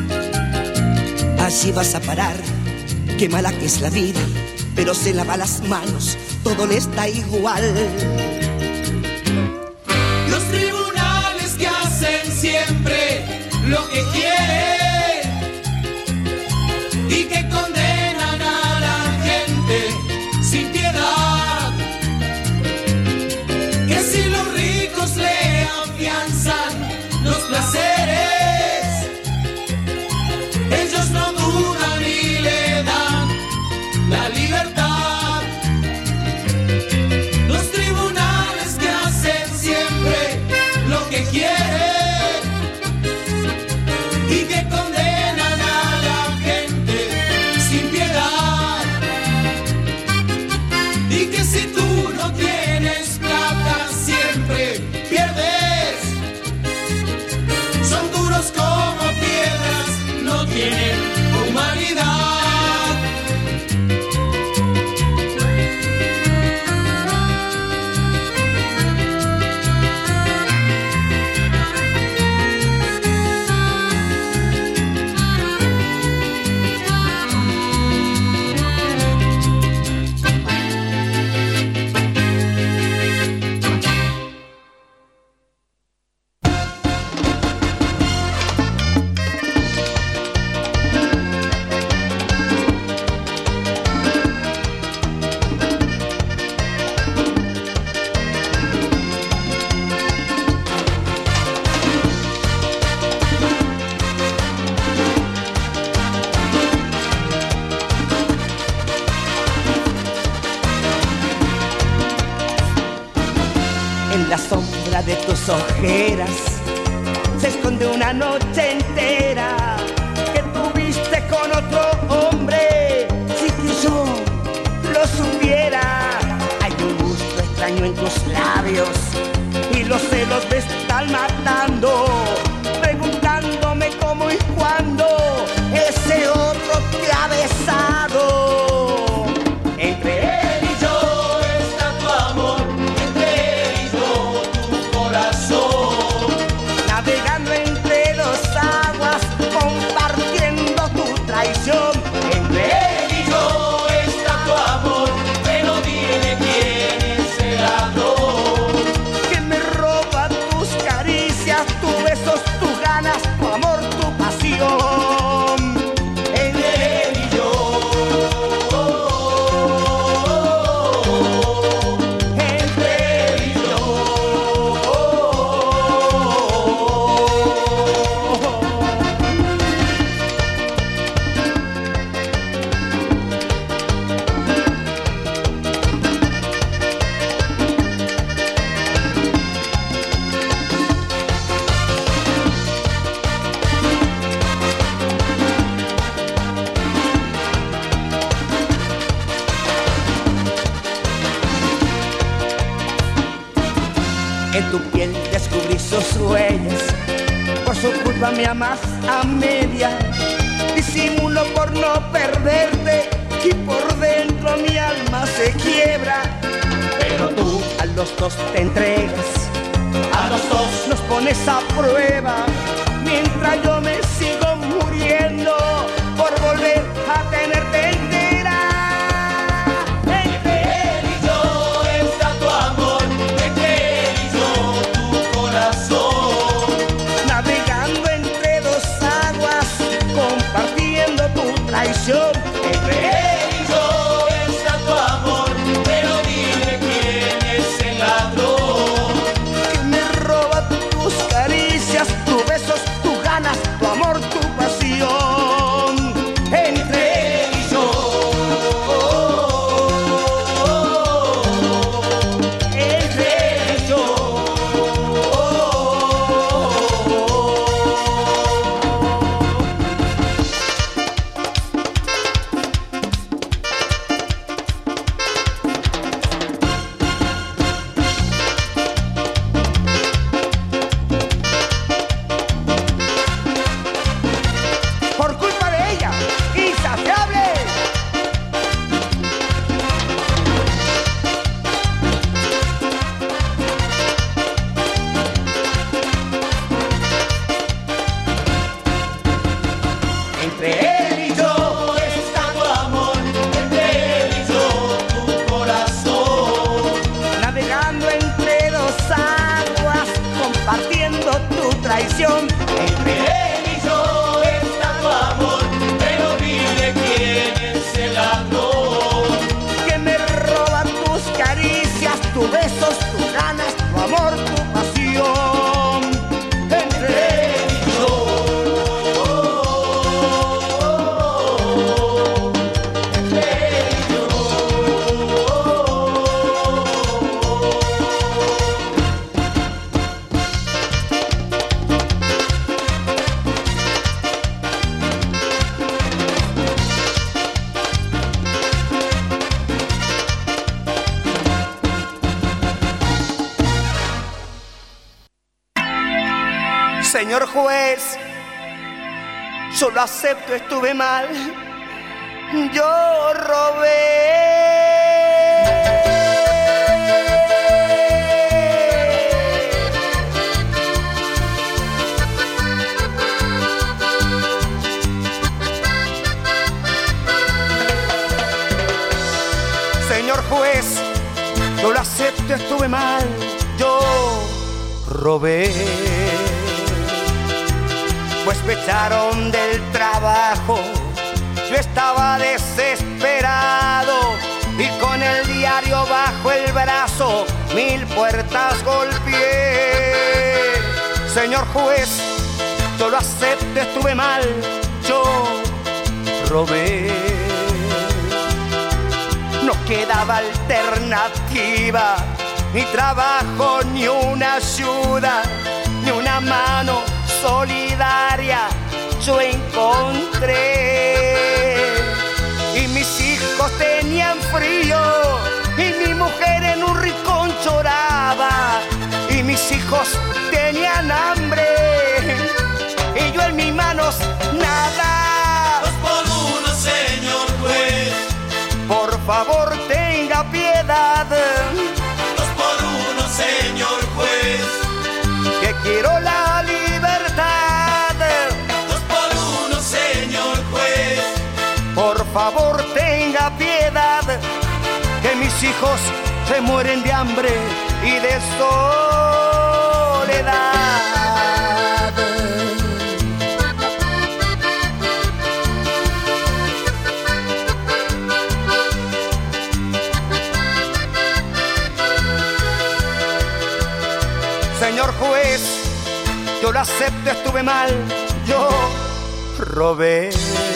[SPEAKER 4] Así vas a parar, qué mala que es la vida, pero se lava las manos, todo le está igual.
[SPEAKER 5] Los tribunales que hacen siempre lo que quieren y que condenan a la gente sin piedad. Que si los ricos le afianzan los placeres, ellos no dudan y le dan la libertad. Los tribunales que hacen siempre lo que quieren y que condenan a la gente
[SPEAKER 11] la sombra de tus ojeras se esconde una noche entera que tuviste con otro hombre. Si que yo lo supiera, hay un gusto extraño en tus labios y los celos me están matando, preguntándome cómo y cuándo ese otro te ha besado. Entre él y yo está tu amor, entre él y yo tu corazón, navegando entre dos aguas, compartiendo tu traición. Entre él y yo está tu amor, pero dime quién es el ladrón que me roba tus caricias, tus besos, tus ganas, tu amor, tu pasión. Entre él y yo, entre él y yo. En tu piel descubrí sus huellas, por su culpa me amas a media. Disimulo por no perderte y por dentro mi alma se quiebra. Pero tú a los dos te entregas, a los dos nos pones a prueba, mientras yo me sigo muriendo por volver a tenerte entera. Entre él y yo está tu amor, entre él y yo tu corazón, navegando entre dos aguas, compartiendo tu traición. Entre él y yo está tu amor, pero dime quién es el ladrón que me roba tus caricias, tus besos, tus ganas, tu amor, tu pasión. Entre él y yo, entre él y yo. Por culpa de ella, insaciable. Entre él y yo está tu amor, entre él y yo tu corazón, navegando entre dos aguas, compartiendo tu traición. Entre él y yo está tu amor, pero dime quién es el ladrón que me roba tus caricias, tus besos, tus ganas, tu amor, tu pasión. Entre él y yo, entre él y yo. Señor juez, solo acepto, estuve mal, yo robé. Señor juez, yo lo acepto, estuve mal, yo robé. Pues me echaron del trabajo, yo estaba desesperado y con el diario bajo el brazo mil puertas golpeé. Señor juez, yo lo acepto, estuve mal, yo robé. No quedaba alternativa ni trabajo, ni una ayuda, ni una mano solidaria yo encontré. Y mis hijos tenían frío, y mi mujer en un rincón lloraba, y mis hijos tenían hambre, y yo en mis manos nada.
[SPEAKER 5] Dos por uno, señor juez.
[SPEAKER 11] Por favor, tenga piedad.
[SPEAKER 5] Dos por uno, señor juez.
[SPEAKER 11] Que quiero la libertad.
[SPEAKER 5] Dos por uno, señor juez.
[SPEAKER 11] Por favor, tenga piedad. Que mis hijos se mueren de hambre y de soledad. Señor juez, yo lo acepto, estuve mal, yo robé.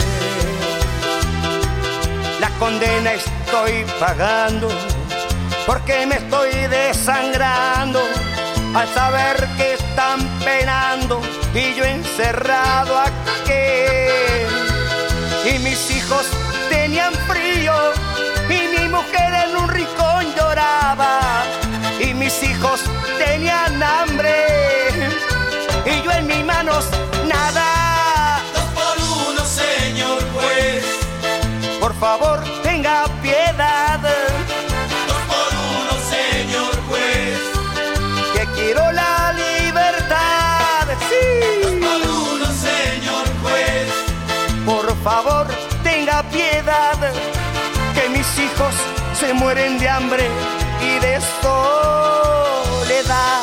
[SPEAKER 11] La condena estoy pagando, porque me estoy desangrando al saber que están penando y yo encerrado aquí. Y mis hijos tenían frío, y mi mujer en un rincón lloraba, y mis hijos tenían hambre, y yo en mis manos nada.
[SPEAKER 5] Dos por uno, señor juez.
[SPEAKER 11] Por favor, tenga piedad.
[SPEAKER 5] Dos por uno, señor juez.
[SPEAKER 11] Que quiero la libertad. Sí.
[SPEAKER 5] Dos por uno, señor juez.
[SPEAKER 11] Por favor, tenga piedad. Que mis hijos se mueren de hambre y de soledad.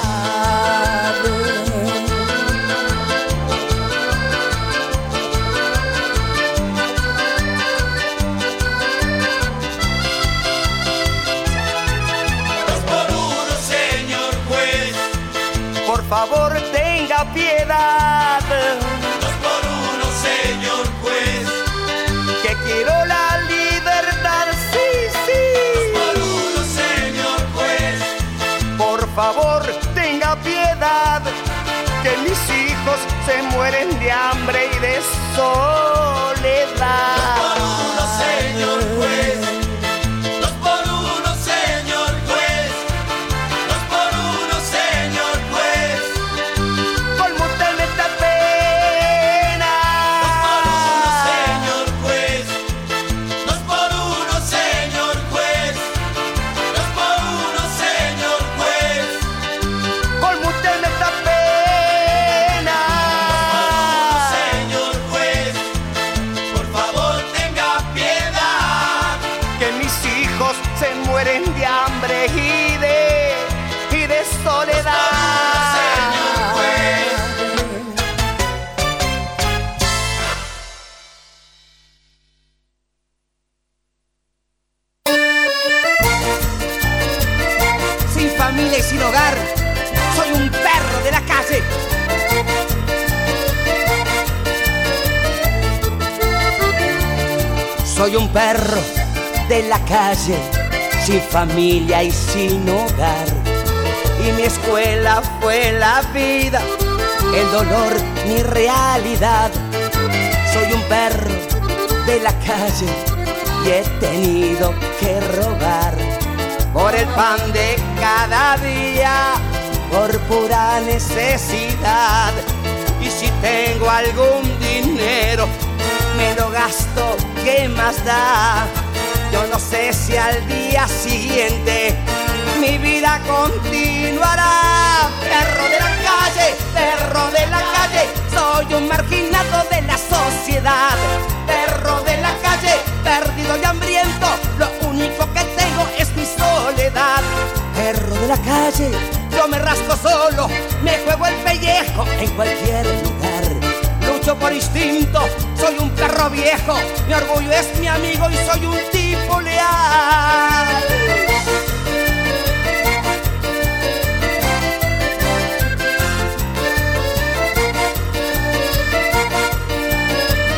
[SPEAKER 5] Dos por uno, señor juez.
[SPEAKER 11] Por favor, tenga piedad.
[SPEAKER 5] Dos por uno, señor juez.
[SPEAKER 11] Que quiero la libertad. Sí, sí.
[SPEAKER 5] Dos por uno, señor juez.
[SPEAKER 11] Por favor, tenga piedad, que mis hijos se mueren de hambre y de soledad.
[SPEAKER 5] Dos por uno, señor juez. Dos por uno, señor juez. Dos por uno, señor juez.
[SPEAKER 11] Colmo usted de esta pena.
[SPEAKER 5] Dos por uno, señor juez. Dos por uno, señor juez. Dos por uno, señor juez.
[SPEAKER 11] Colmo usted de esta pena.
[SPEAKER 5] Señor juez, por favor tenga piedad.
[SPEAKER 11] Que mis hijos se mueren de hambre y de, y de soledad.
[SPEAKER 5] Señor juez.
[SPEAKER 11] Sin familia y sin hogar, soy un perro de la calle. Soy un perro de la calle, sin familia y sin hogar. Y mi escuela fue la vida, el dolor mi realidad. Soy un perro de la calle y he tenido que robar por el pan de cada día, por pura necesidad. Y si tengo algún dinero, me lo gasto, ¿qué más da? Yo no sé si al día siguiente mi vida continuará. Perro de la calle, perro de la calle, soy un marginado de la sociedad. Perro de la calle, perdido y hambriento, lo único que tengo es mi soledad. Perro de la calle, yo me rasco solo, me juego el pellejo en cualquier lugar. Lucho por instinto, soy un perro viejo, mi orgullo es mi amigo y soy un tipo leal.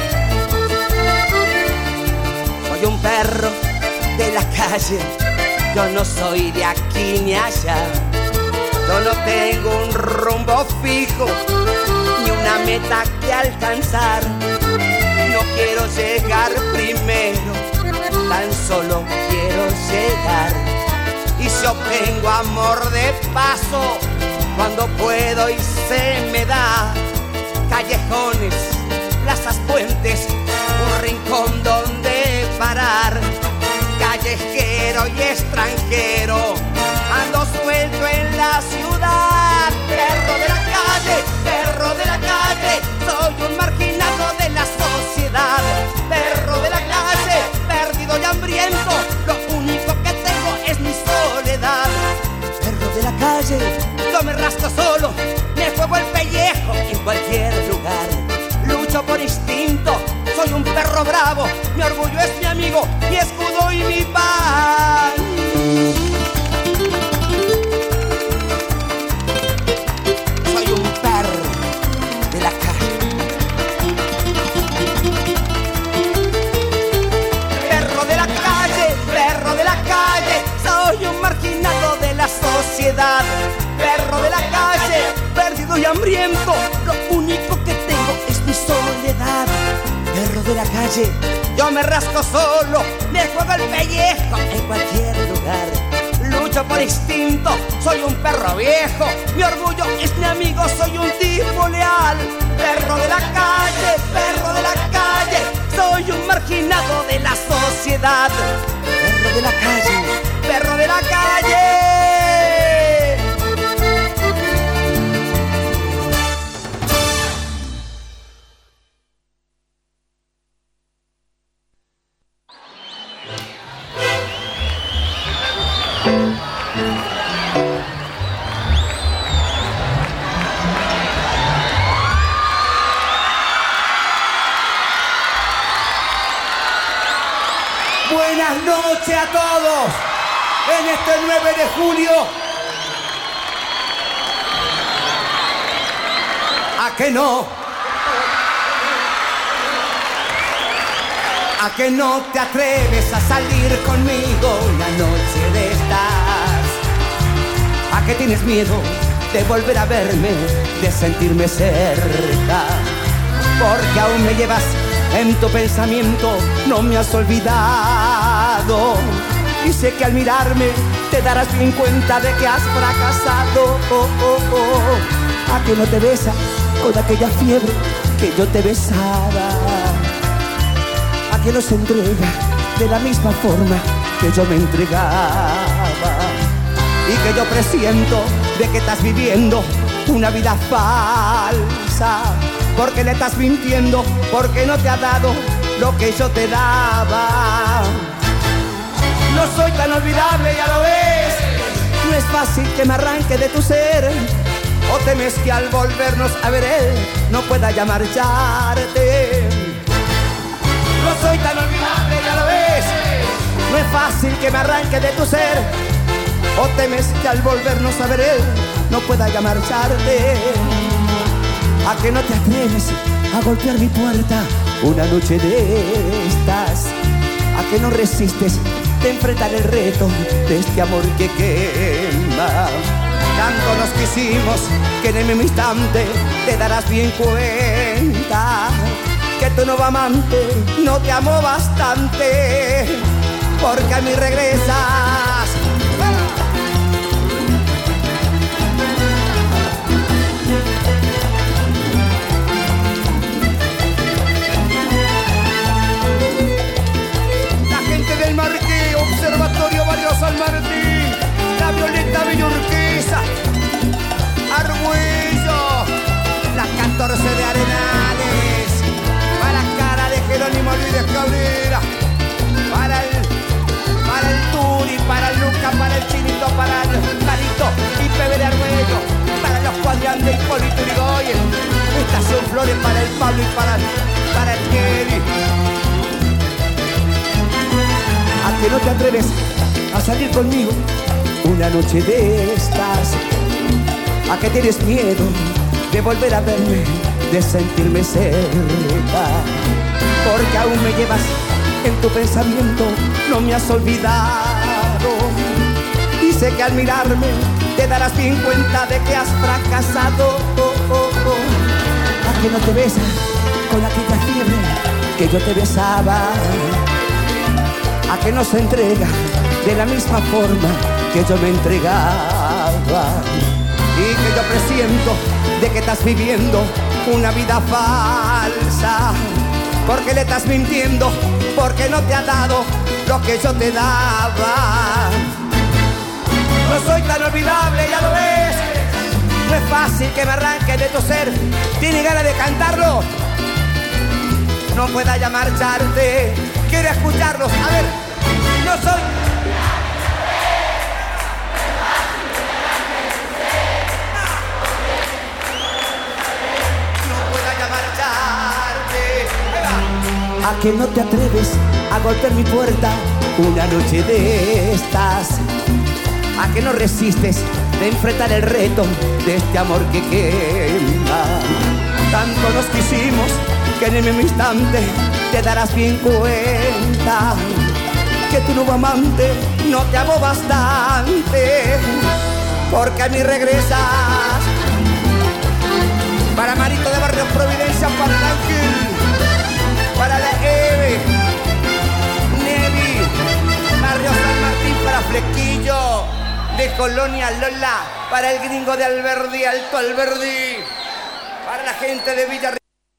[SPEAKER 11] Soy un perro de la calle
[SPEAKER 4] Yo no soy de aquí ni allá, yo no tengo un rumbo fijo, ni una meta que alcanzar. No quiero llegar primero, tan solo quiero llegar. Y si obtengo amor de paso, cuando puedo y se me da, callejones, plazas, puentes, un rincón donde parar. Callejero y extranjero, ando suelto en la ciudad. Perro de la calle, perro de la calle, soy un marginado de la sociedad. Perro de la calle, perdido y hambriento, lo único que tengo es mi soledad. Perro de la calle, yo me rasco solo, me juego el pellejo en cualquier lugar. Lucho por instinto, soy un perro bravo, mi orgullo es mi amigo, mi escudo y mi pan. Soy un perro de la calle. Perro de la calle, perro de la calle, soy un marginado de la sociedad. Perro de la calle, perdido y hambriento, lo único que tengo es mi soledad. Perro de la calle, yo me rasco solo, me juego el pellejo en cualquier lugar. Lucho por instinto, soy un perro viejo, mi orgullo es mi amigo, soy un tipo leal. Perro de la calle, perro de la calle, soy un marginado de la sociedad. Perro de la calle, perro de la calle.
[SPEAKER 2] Buenas noches a todos en este nueve de julio. ¿A que no? ¿A que no te atreves a salir conmigo una noche de estas? ¿A que tienes miedo de volver a verme, de sentirme cerca? Porque aún me llevas en tu pensamiento, no me has olvidado. Y sé que al mirarme te darás bien cuenta de que has fracasado. Oh, oh, oh. ¿A que no te besa con aquella fiebre que yo te besaba? ¿A que no se entrega de la misma forma que yo me entregaba? Y que yo presiento de que estás viviendo una vida falsa, porque le estás mintiendo, porque no te ha dado lo que yo te daba. No soy tan olvidable, ya lo ves. No es fácil que me arranque de tu ser. O temes que al volvernos a ver él no pueda ya marcharte. No soy tan olvidable, ya lo ves. No es fácil que me arranque de tu ser. O temes que al volvernos a ver él no pueda ya marcharte. ¿A que no te atreves a golpear mi puerta una noche de estas? ¿A que no resistes de enfrentar el reto de este amor que quema? Tanto nos quisimos que en el mismo instante te darás bien cuenta que tu nuevo amante no te amó bastante, porque a mí regresas.
[SPEAKER 15] Del Marqués, Observatorio Barrio San Martín, la Violeta Villurquiza, Argüello,
[SPEAKER 2] las catorce de Arenales, para la cara de Jerónimo Luis Cabrera, para el, para el Turi, para el Luca, para el Chinito, para el Carito y Pepe de Argüello, para los cuadrantes de Hipólito Yrigoyen, Estación Flores para el Pablo y para, para el Kelly. ¿A que no te atreves a salir conmigo una noche de estas? ¿A que tienes miedo de volver a verme, de sentirme cerca? Porque aún me llevas en tu pensamiento, no me has olvidado.
[SPEAKER 11] Sé que al mirarme te darás bien cuenta de que has fracasado. Oh, oh, oh. ¿A que no te besas con aquella fiebre que yo te besaba? ¿A que no se entrega de la misma forma que yo me entregaba? Y que yo presiento de que estás viviendo una vida falsa, porque le estás mintiendo, porque no te ha dado lo que yo te daba. No soy tan olvidable, ya lo ves. No es fácil que me arranque de tu ser. ¿Tienes ganas de cantarlo? No pueda ya marcharte. Quiero escucharlos. A ver, no soy... ¿A que no te atreves a golpear mi puerta una noche de estas? ¿A que no resistes de enfrentar el reto de este amor que quema? Tanto nos quisimos que en el mismo instante te darás bien cuenta que tu nuevo amante no te amó bastante, porque a mí regresas. Para Marito de Barrio Providencia, para el Ángel, para la Eve, Nevi, Barrio San Martín, para Flequillo, de Colonia Lola, para el gringo de Alberdi, Alto Alberdi, para la gente de Villarreal.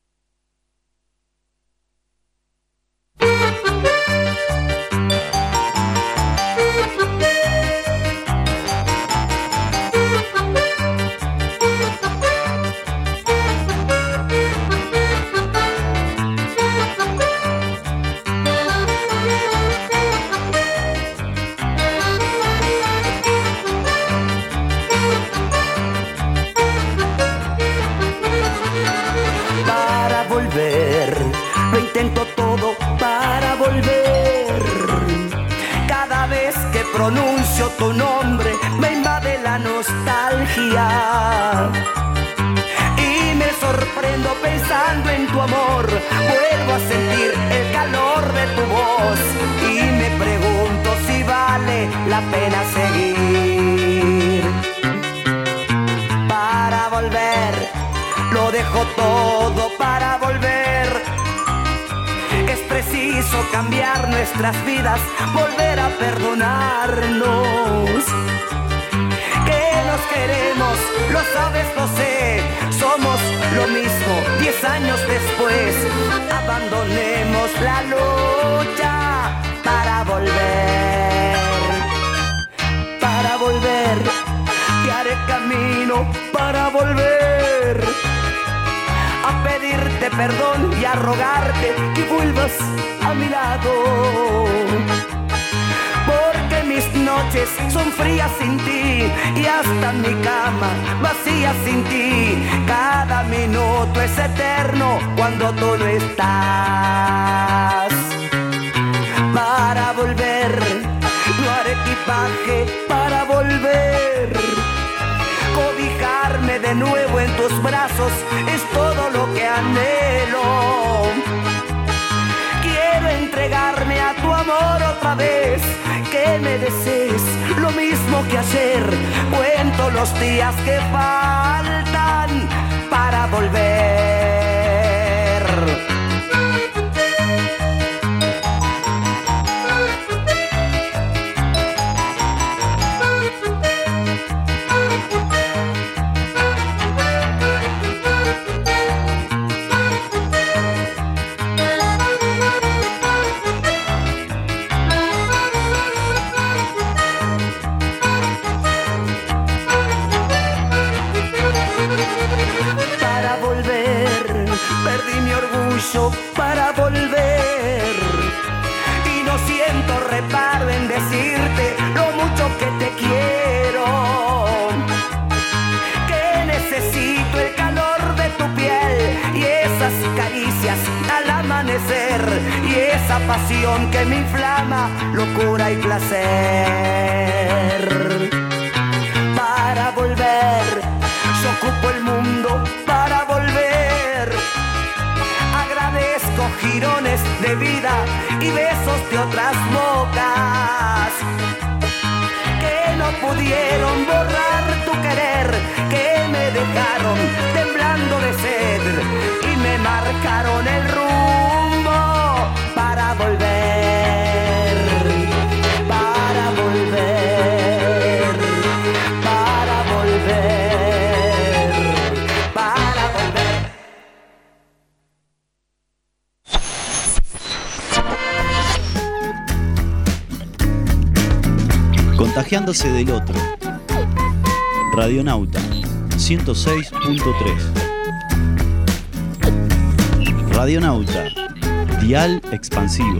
[SPEAKER 11] Pronuncio tu nombre, me invade la nostalgia y me sorprendo pensando en tu amor. Vuelvo a sentir el calor de tu voz y me pregunto si vale la pena seguir. Para volver, lo dejo todo para volver. Es preciso cambiar nuestras vidas, volver a perdonarnos. Que nos queremos, lo sabes, lo sé. Somos lo mismo, diez años después. Abandonemos la lucha para volver. Para volver, te haré camino para volver. A pedirte perdón y a rogarte que vuelvas a mi lado. Porque mis noches son frías sin ti y hasta mi cama vacía sin ti. Cada minuto es eterno cuando tú no estás. Para volver, no haré equipaje para volver. Cobijarme de nuevo en tus brazos es todo lo que anhelo. Quiero entregarme a tu amor otra vez, que me desees lo mismo que ayer. Cuento los días que faltan para volver. Para volver y no siento reparo en decirte lo mucho que te quiero, que necesito el calor de tu piel y esas caricias al amanecer y esa pasión que me inflama, locura y placer. Para volver, yo ocupo el mundo para volver. Agradezco girones de vida y besos de otras bocas que no puedo pudieron borrar tu querer, que me dejaron temblando de sed y me marcaron el rumbo para volver, para volver, para volver, para volver.
[SPEAKER 6] Contagiándose del otro. Radionauta ciento seis punto tres. Radionauta, dial expansivo.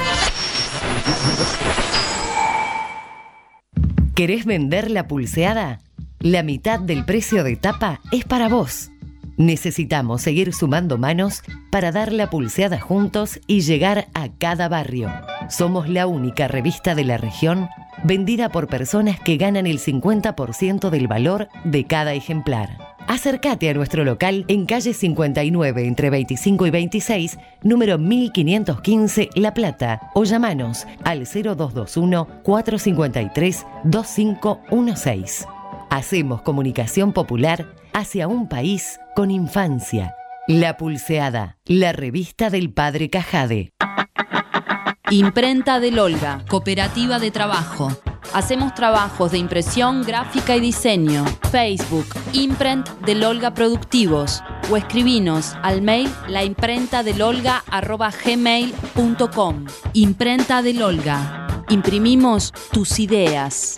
[SPEAKER 7] ¿Querés vender la pulseada? La mitad del precio de tapa es para vos. Necesitamos seguir sumando manos para dar la pulseada juntos y llegar a cada barrio. Somos la única revista de la región vendida por personas que ganan el cincuenta por ciento del valor de cada ejemplar. Acércate a nuestro local en calle cincuenta y nueve entre veinticinco y veintiséis, número mil quinientos quince, La Plata, o llamanos al cero dos dos uno, cuatro cinco tres, dos cinco uno seis. Hacemos comunicación popular hacia un país con infancia. La Pulseada, la revista del Padre Cajade.
[SPEAKER 1] Imprenta del Olga, cooperativa de trabajo. Hacemos trabajos de impresión, gráfica y diseño. Facebook, Imprent del Olga Productivos. O escribinos al mail laimprentadelolga arroba gmail punto com. Imprenta del Olga. Imprimimos tus ideas.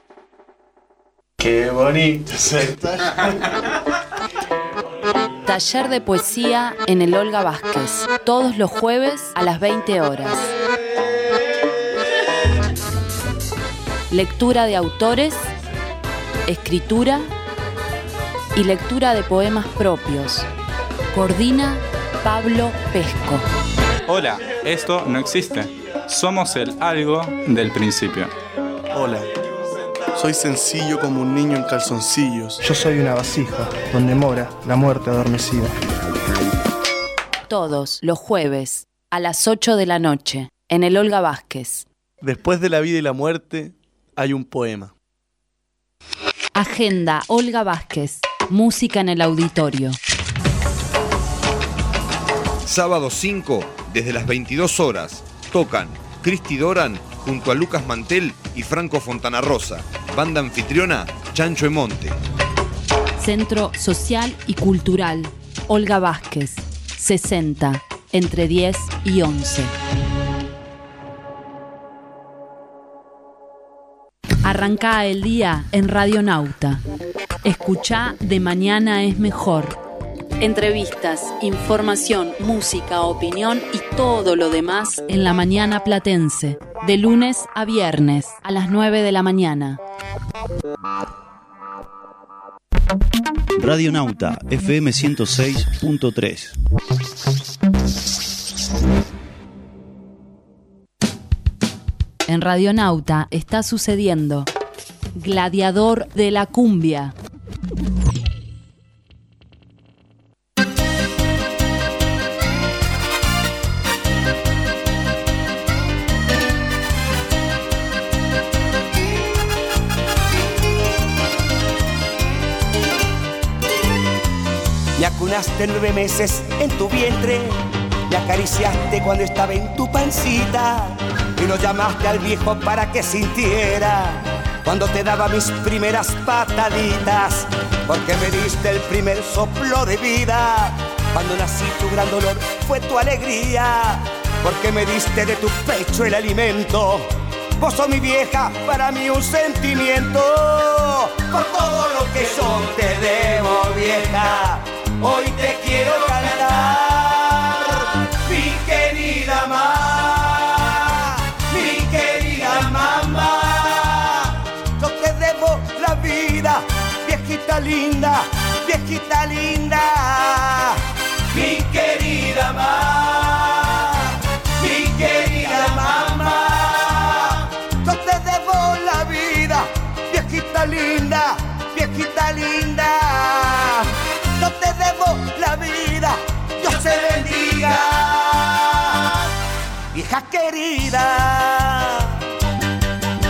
[SPEAKER 16] Qué bonito es esto.
[SPEAKER 1] Taller de poesía en el Olga Vázquez. Todos los jueves a las veinte horas. Lectura de autores, escritura y lectura de poemas propios. Coordina Pablo Pesco.
[SPEAKER 17] Hola, esto no existe. Somos el algo del principio.
[SPEAKER 16] Hola, soy sencillo como un niño en calzoncillos.
[SPEAKER 18] Yo soy una vasija donde mora la muerte adormecida.
[SPEAKER 1] Todos los jueves a las ocho de la noche en el Olga Vázquez.
[SPEAKER 16] Después de la vida y la muerte hay un poema.
[SPEAKER 1] Agenda Olga Vázquez. Música en el auditorio.
[SPEAKER 10] Sábado cinco, desde las veintidós horas, tocan Cristi Doran junto a Lucas Mantel y Franco Fontana Rosa. Banda anfitriona, Chancho Emonte.
[SPEAKER 1] Centro Social y Cultural Olga Vázquez. sesenta, entre diez y once. Arrancá el día en Radionauta. Escuchá De Mañana es Mejor. Entrevistas, información, música, opinión y todo lo demás en la mañana platense. De lunes a viernes a las nueve de la mañana.
[SPEAKER 6] Radionauta F M ciento seis punto tres.
[SPEAKER 1] En Radionauta está sucediendo Gladiador de la Cumbia.
[SPEAKER 11] Me acunaste nueve meses en tu vientre, me acariciaste cuando estaba en tu pancita y no llamaste al viejo para que sintiera cuando te daba mis primeras pataditas, porque me diste el primer soplo de vida. Cuando nací tu gran dolor fue tu alegría, porque me diste de tu pecho el alimento. Vos sos mi vieja, para mí un sentimiento, por todo lo que yo te debo, vieja. Hoy te quiero cantar, mi querida mamá, mi querida mamá. Yo te debo la vida, viejita linda, viejita linda. Mi querida mamá, mi querida mamá. Yo te debo la vida, viejita linda, viejita linda. Yo te debo la vida, Dios te bendiga, vieja querida, porque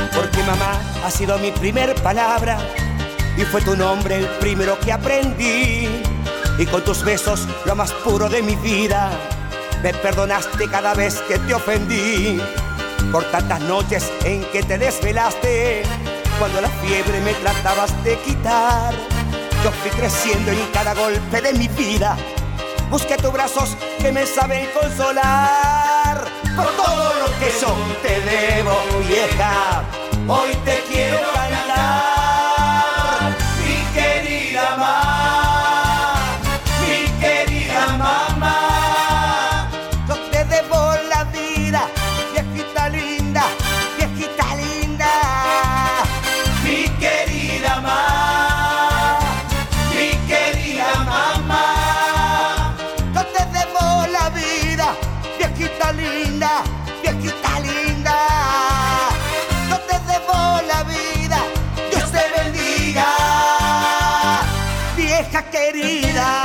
[SPEAKER 11] mamá ha sido mi primer palabra y fue tu nombre el primero que aprendí. Y con tus besos, lo más puro de mi vida, me perdonaste cada vez que te ofendí. Por tantas noches en que te desvelaste, cuando la fiebre me tratabas de quitar. Yo fui creciendo en cada golpe de mi vida, busqué tus brazos que me saben consolar. Por todo lo que yo te debo, vieja, hoy te quiero cantar. Mi querida mamá, mi querida mamá, yo te debo la vida, viejita linda, viejita linda. Mi querida mamá, mi querida mamá, yo te debo la vida, viejita linda, viejita linda. Yo te debo la vida, Dios te bendiga, vieja querida.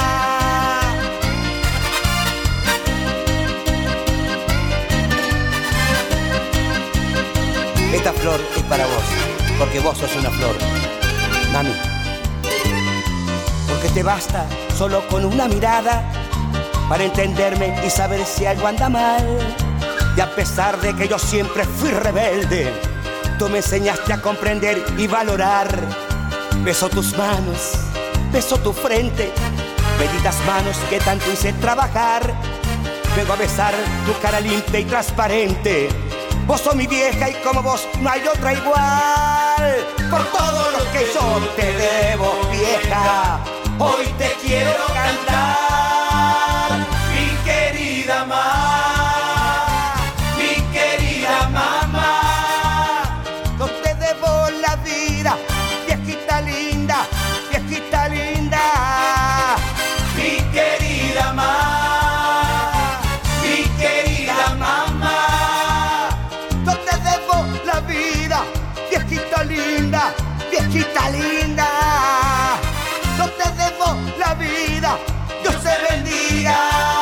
[SPEAKER 11] Esta flor es para vos, porque vos sos una flor, mami. Porque te basta solo con una mirada para entenderme y saber si algo anda mal. Y a pesar de que yo siempre fui rebelde, tú me enseñaste a comprender y valorar. Beso tus manos, beso tu frente, benditas manos que tanto hice trabajar. Vengo a besar tu cara limpia y transparente. Vos sos mi vieja y como vos no hay otra igual. Por todo lo que yo te debo, vieja, hoy te quiero cantar. Mi querida mamá, mi querida mamá, yo te debo la vida, viejita linda, viejita linda. Mi querida mamá, mi querida mamá, yo te debo la vida, viejita linda, viejita linda. Yo te debo la vida, Dios te bendiga,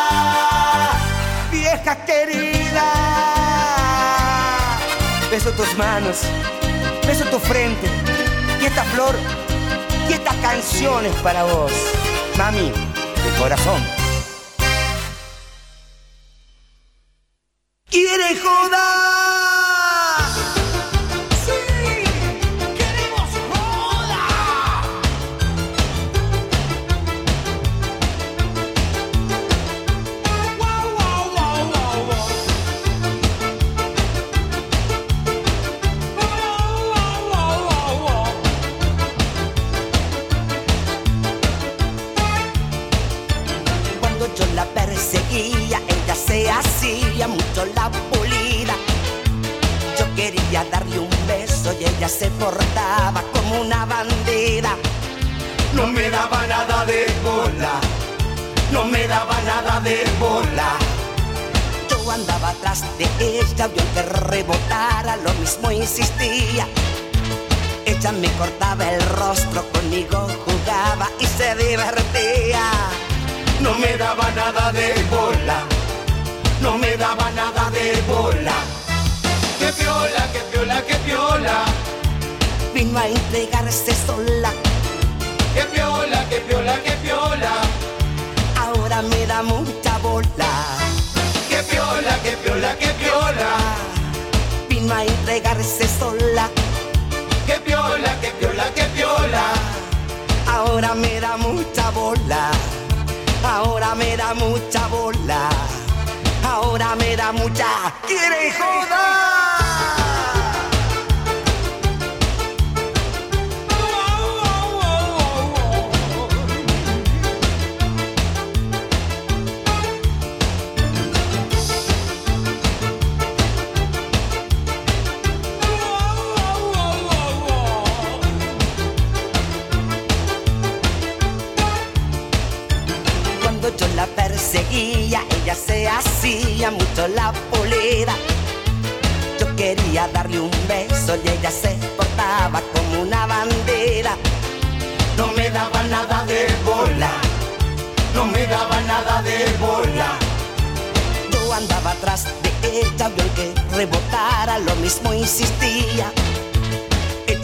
[SPEAKER 11] vieja querida. Beso tus manos, beso tu frente, y esta flor, y esta canción es para vos, mami, de corazón. ¿Quiere joder? Ella se hacía mucho la pulida. Yo quería darle un beso y ella se portaba como una bandida. No me daba nada de bola, no me daba nada de bola. Yo andaba atrás de ella y aunque rebotara lo mismo insistía. Ella me cortaba el rostro, conmigo jugaba y se divertía. No me daba nada de bola, no me daba nada de bola. ¡Qué piola, qué piola, qué piola! Vino a entregarse sola. ¡Qué piola, qué piola, qué piola! Ahora me da mucha bola. ¡Qué piola, qué piola, qué piola! Vino a entregarse sola. ¡Qué piola, qué piola, qué piola! Ahora me da mucha bola. Ahora me da mucha bola, ahora me da mucha. ¡Quiere joder! Yo la perseguía, ella se hacía mucho la pulida. Yo quería darle un beso y ella se portaba como una bandera. No me daba nada de bola, no me daba nada de bola. Yo andaba atrás de ella y aunque rebotara lo mismo insistía.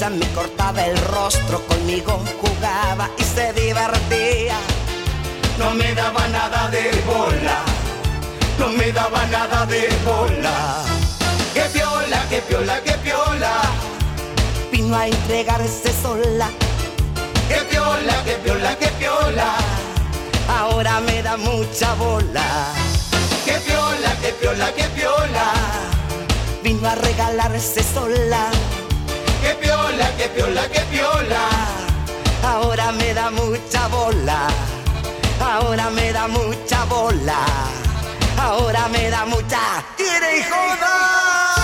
[SPEAKER 4] mucha me cortaba el rostro, conmigo jugaba y se divertía.
[SPEAKER 5] No me daba nada de bola, no me daba nada de bola. ¡Qué piola, qué piola, qué piola!
[SPEAKER 4] Vino a entregarse sola.
[SPEAKER 5] ¡Qué piola, qué piola, qué piola!
[SPEAKER 4] Ahora me da mucha bola.
[SPEAKER 5] ¡Qué piola, qué piola, qué piola!
[SPEAKER 4] Vino a regalarse sola.
[SPEAKER 5] ¡Qué piola, qué piola, qué piola!
[SPEAKER 4] Ahora me da mucha bola. Ahora me da mucha bola. Ahora me da mucha. ¡Tire y joda!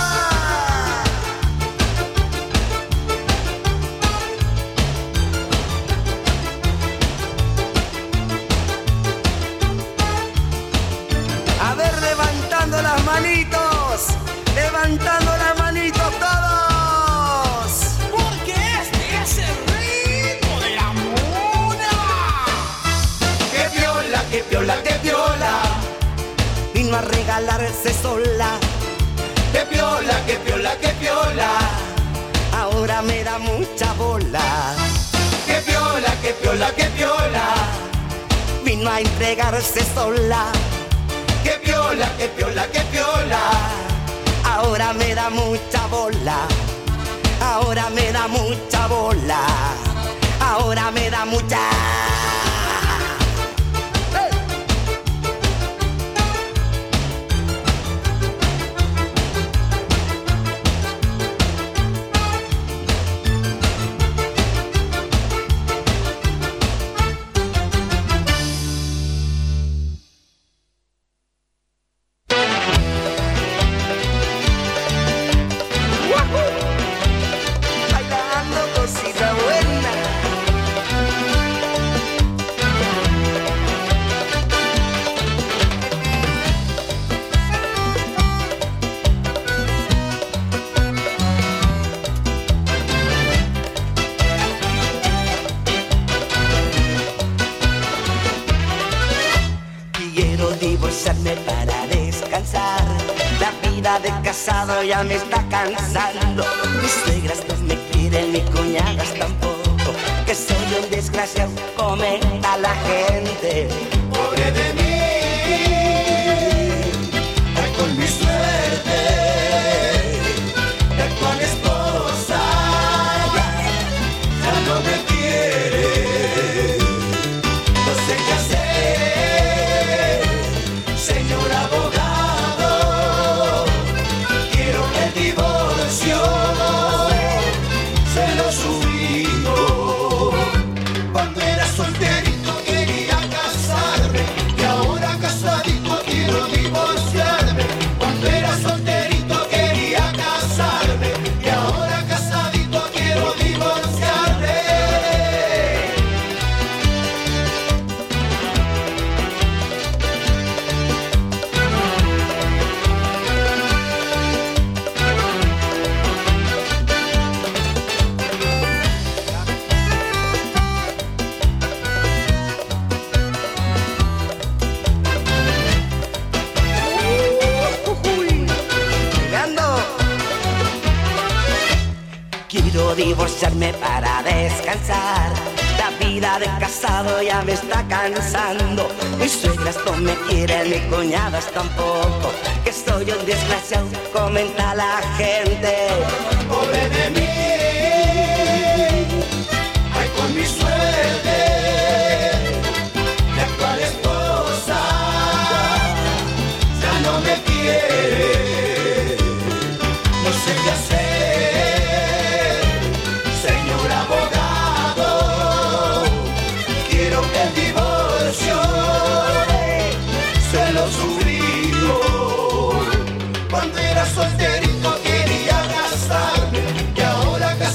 [SPEAKER 4] A ver, levantando las manitos, levantando las manitos todos.
[SPEAKER 5] Porque este es el ritmo de la mona. ¡Qué piola, qué piola, qué piola!
[SPEAKER 4] Vino a regalarse sola.
[SPEAKER 5] ¡Qué piola, qué piola, qué piola!
[SPEAKER 4] Ahora me da mucha bola.
[SPEAKER 5] ¡Qué piola, qué piola, qué piola!
[SPEAKER 4] Vino a entregarse sola.
[SPEAKER 5] ¡Qué piola, qué piola, qué piola!
[SPEAKER 4] Ahora me da mucha bola. Ahora me da mucha bola. Ahora me da mucha. Para descansar, la vida de casado ya me está cansando. Mis suegras no me quieren, ni cuñadas tampoco, que soy un desgraciado, comenta la gente.
[SPEAKER 5] Pobre de mí, ay, con mi suerte, de actual esposa ya no me quiere, no sé qué hacer. Señor abogado, quiero el divorcio, se lo suplico. Cuando era solterito quería casarme y ahora casadito quiero divorciarme. Cuando era solterito quería casarme y ahora casadito quiero divorciarme.
[SPEAKER 4] Quiero divorciarme para descansar. La vida de casado ya me está cansando. Mis suegras no me quieren, ni cuñadas tampoco, que soy un desgraciado, comenta la gente.
[SPEAKER 5] Pobre de mí, ay, con mi suerte, mi actual esposa ya no me quiere, no sé qué hacer. Señor abogado, quiero el divorcio, se lo suplico. Cuando era solterito quería casarme y ahora casado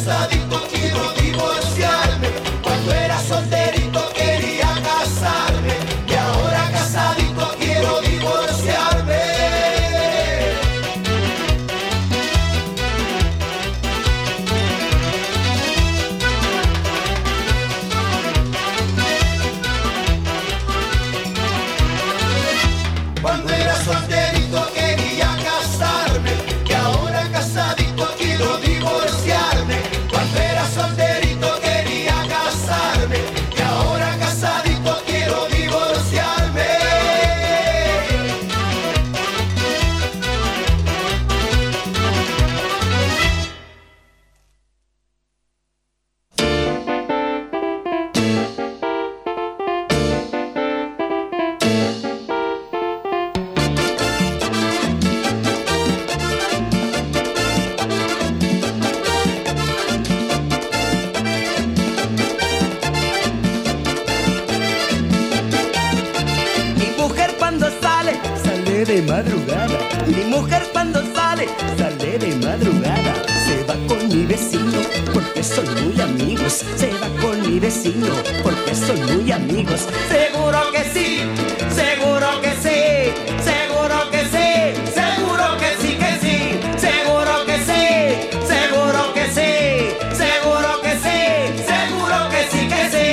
[SPEAKER 4] madrugada. Mi mujer cuando sale, sale de madrugada. Se va con mi vecino porque son muy amigos. Se va con mi vecino porque son muy amigos. Seguro que sí, seguro que sí, seguro que sí, seguro que sí, que sí, seguro que sí, seguro que sí, seguro que sí, seguro que sí, que sí.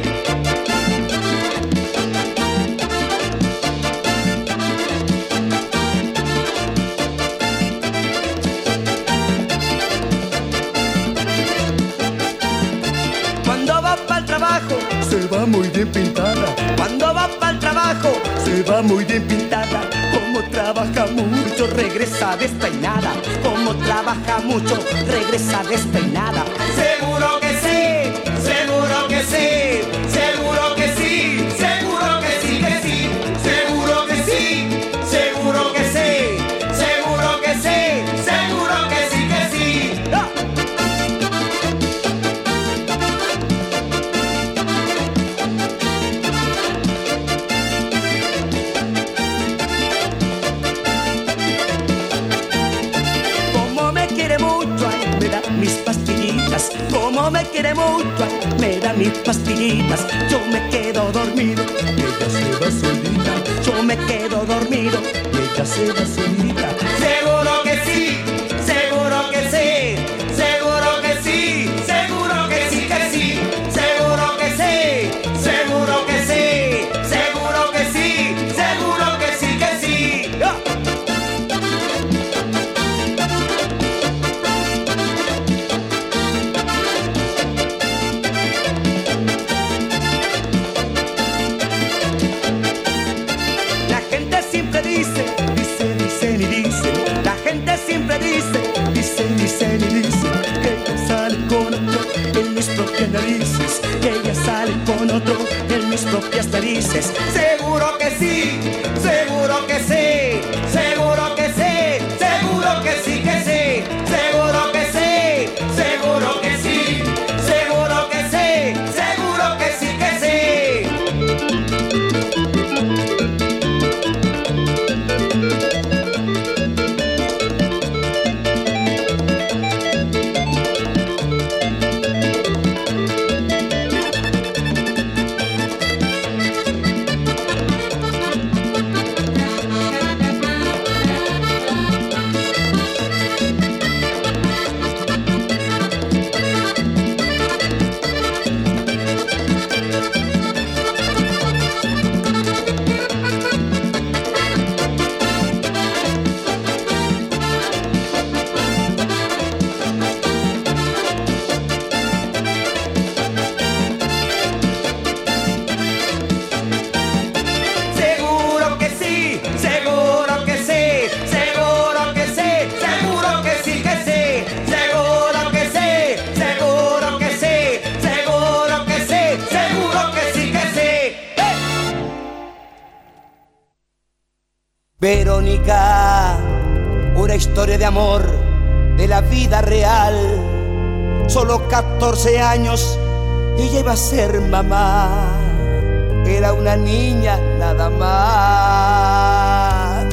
[SPEAKER 4] Cuando va para el trabajo, se va muy bien pintada. Cuando va para el trabajo, se va muy bien pintada. Como trabaja mucho, regresa despeinada. Como trabaja mucho, regresa despeinada. Seguro que sí, seguro que sí, seguro que sí, seguro que sí, que sí, seguro que sí, seguro que sí, seguro que sí, seguro que sí, que sí. ¡Ah! Mis pastillitas, como me quiere mucho, me da mis pastillitas. Yo me quedo dormido y ella se va solita. Yo me quedo dormido y ella se va solita. Seguro que sí, seguro que sí, seguro que sí, seguro que sí, que sí, seguro que sí, seguro que sí, seguro que sí, seguro que sí, que sí. ¡Ah! Siempre dice, dicen, dicen y dicen que ella sale con otro en mis propias narices, que ella sale con otro en mis propias narices. Seguro que sí, seguro que sí, seguro que sí, seguro que sí, que sí, seguro que sí, seguro que sí, seguro que sí, seguro que sí, que sí. Verónica, una historia de amor de la vida real. Solo catorce años, ella iba a ser mamá. Era una niña nada más.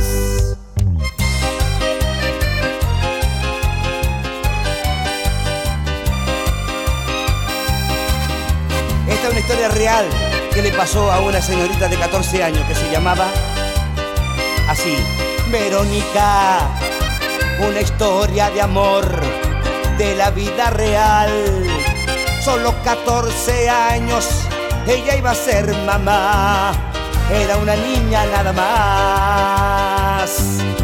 [SPEAKER 4] Esta es una historia real que le pasó a una señorita de catorce años que se llamaba así, Verónica, una historia de amor de la vida real. Solo catorce años, ella iba a ser mamá. Era una niña nada más.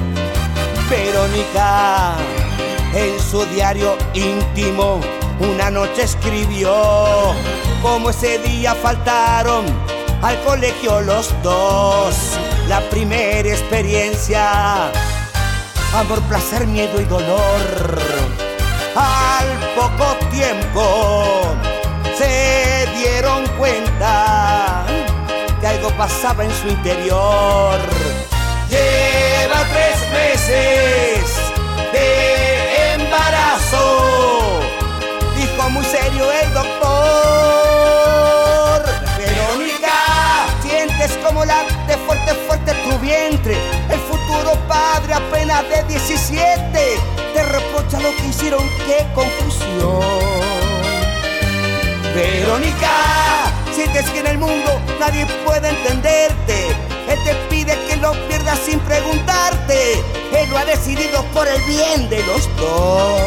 [SPEAKER 4] Verónica, en su diario íntimo, una noche escribió cómo ese día faltaron al colegio los dos. La primera experiencia, amor, placer, miedo y dolor. Al poco tiempo se dieron cuenta que algo pasaba en su interior. Lleva tres meses de embarazo, dijo muy serio el doctor. Verónica, sientes como late fuerte, fuerte tu vientre. El futuro
[SPEAKER 11] apenas de diecisiete, te reprocha lo que hicieron, qué confusión. Verónica, sientes que en el mundo nadie puede entenderte. Él te pide que lo pierdas sin preguntarte. Él lo ha decidido por el bien de los dos.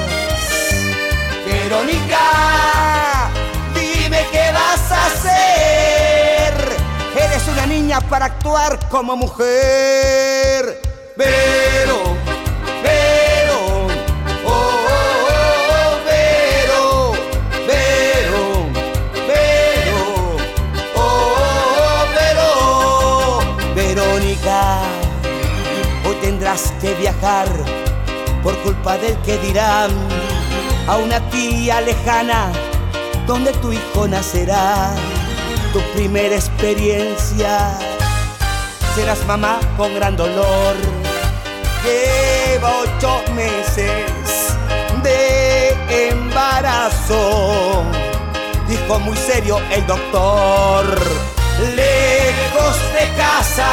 [SPEAKER 11] Verónica, dime qué vas a hacer. Eres una niña para actuar como mujer. Vero, Vero, oh, oh, oh, Vero, Vero, Vero, oh, oh, Vero. Verónica, hoy tendrás que viajar por culpa del que dirán a una tía lejana donde tu hijo nacerá. Tu primera experiencia, serás mamá con gran dolor. Lleva ocho meses de embarazo, dijo muy serio el doctor. Lejos de casa,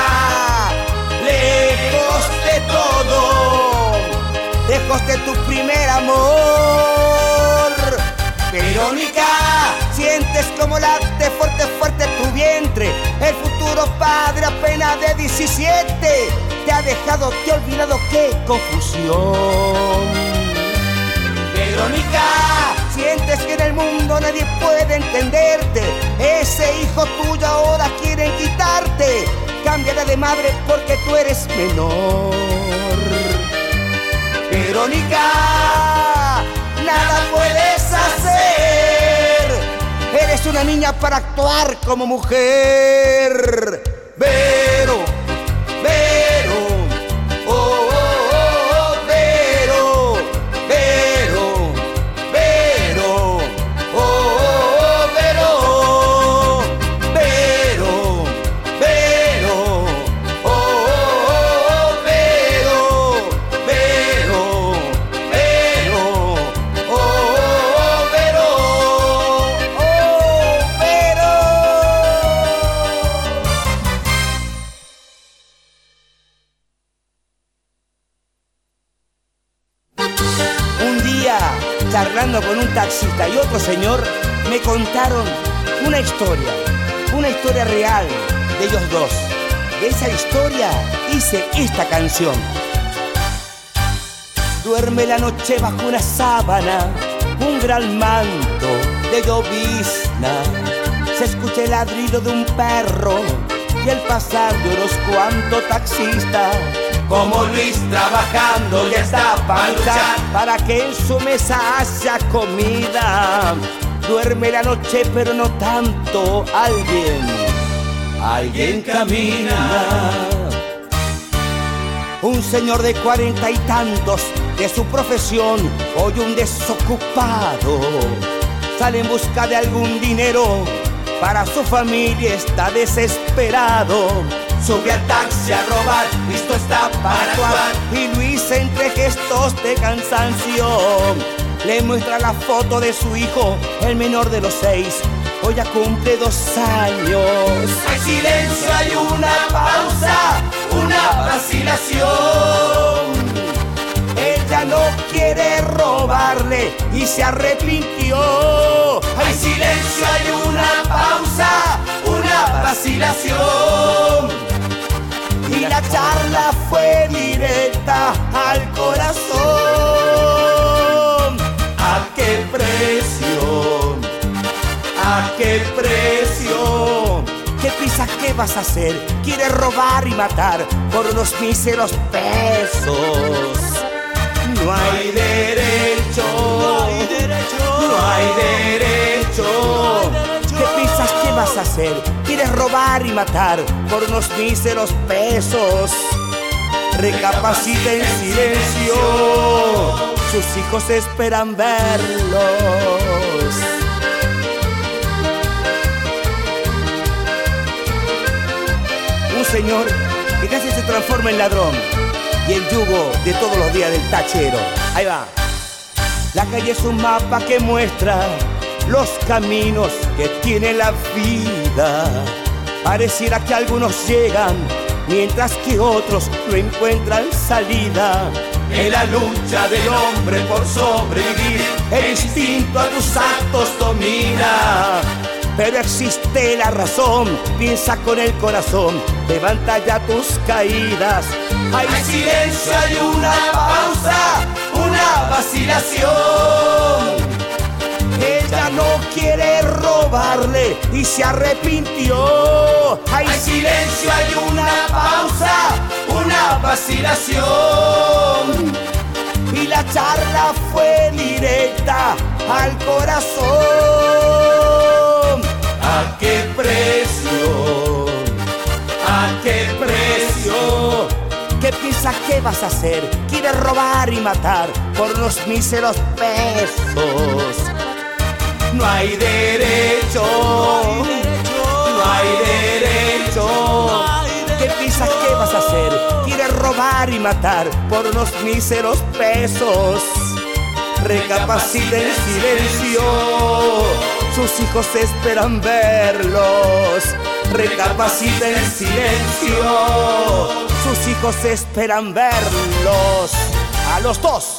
[SPEAKER 11] lejos de todo, lejos de tu primer amor. Verónica, sientes como late fuerte, fuerte tu vientre. El futuro padre apenas de diecisiete te ha dejado, te ha olvidado, qué confusión. Verónica, sientes que en el mundo nadie puede entenderte. Ese hijo tuyo ahora quieren quitarte. Cámbiala de madre porque tú eres menor. Verónica, nada puedes hacer. Eres una niña para actuar como mujer. Vero, Vero, oh, oh, oh, Vero, Vero, Vero, oh, oh, Vero, Vero, Vero, oh, oh, Vero, Vero, Vero, oh, Vero, oh, Vero. Un día, charlando con un taxista y otro señor, me contaron una historia, una historia real de ellos dos. De esa historia hice esta canción. Duerme la noche bajo una sábana, un gran manto de llovizna. Se escucha el ladrido de un perro y el pasar de unos cuantos taxistas. Como Luis trabajando ya está para luchar, para que en su mesa haya comida. Duerme la noche pero no tanto, alguien, alguien camina. Un señor de cuarenta y tantos, de su profesión, hoy un desocupado, sale en busca de algún dinero, para su familia está desesperado. Sube al taxi a robar, listo está para actuar. Y Luis, entre gestos de cansancio, le muestra la foto de su hijo, el menor de los seis. Hoy ya cumple dos años. Hay silencio, hay una pausa, una vacilación. Ella no quiere robarle y se arrepintió. Hay silencio, hay una pausa, una vacilación. Y la charla fue directa al corazón. ¿A qué precio? ¿A qué precio? ¿Qué piensas que vas a hacer? ¿Quieres robar y matar por unos míseros pesos? No hay derecho, no hay derecho, no hay derecho. ¿Qué piensas que vas a hacer? ¿Quieres robar y matar por unos míseros pesos? Recapacita en silencio, sus hijos esperan verlos. Un señor que casi se transforma en ladrón y el yugo de todos los días del tachero. Ahí va. La calle es un mapa que muestra los caminos que tiene la vida. Pareciera que algunos llegan mientras que otros no encuentran salida.
[SPEAKER 5] En la lucha del hombre por sobrevivir, el instinto a tus actos domina.
[SPEAKER 11] Pero existe la razón, piensa con el corazón, levanta ya tus caídas.
[SPEAKER 5] Hay silencio, hay una pausa, una vacilación.
[SPEAKER 11] Ella no quiere robarle y se arrepintió.
[SPEAKER 5] Hay silencio, hay una pausa, una vacilación.
[SPEAKER 11] Y la charla fue directa al corazón.
[SPEAKER 5] ¿A qué precio? ¿A qué precio?
[SPEAKER 11] ¿Qué piensas que vas a hacer? Quiere robar y matar por unos míseros pesos.
[SPEAKER 5] No hay derecho, no hay derecho.
[SPEAKER 11] ¿Qué piensas que vas a hacer? Quiere robar y matar por unos míseros pesos. Recapacita en silencio, sus hijos esperan verlos. Recapacita en silencio, sus hijos esperan verlos. A los dos.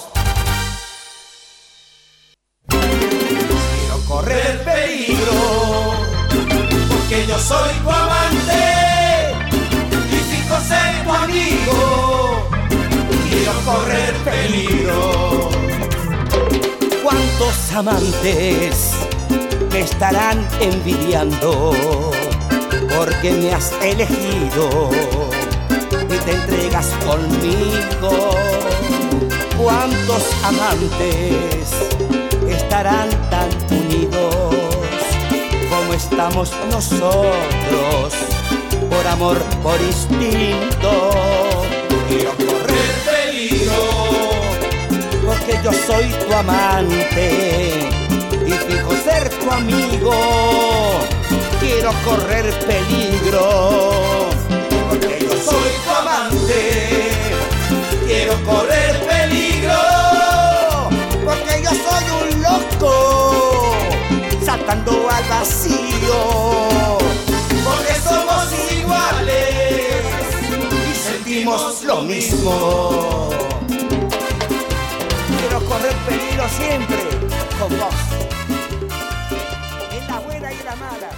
[SPEAKER 5] Correr peligro, porque yo soy tu amante y fijo ser tu amigo. Quiero correr peligro.
[SPEAKER 11] ¿Cuántos amantes me estarán envidiando porque me has elegido y te entregas conmigo? ¿Cuántos amantes estarán tan unidos como estamos nosotros, por amor, por instinto?
[SPEAKER 5] Quiero correr peligro,
[SPEAKER 11] porque yo soy tu amante y fijo ser tu amigo. Quiero correr peligro,
[SPEAKER 5] porque yo soy tu amante. Quiero correr peligro,
[SPEAKER 11] porque yo soy un loco saltando al vacío.
[SPEAKER 5] Porque somos iguales y sentimos lo mismo.
[SPEAKER 11] Quiero correr peligro siempre con vos, en la buena y en la mala.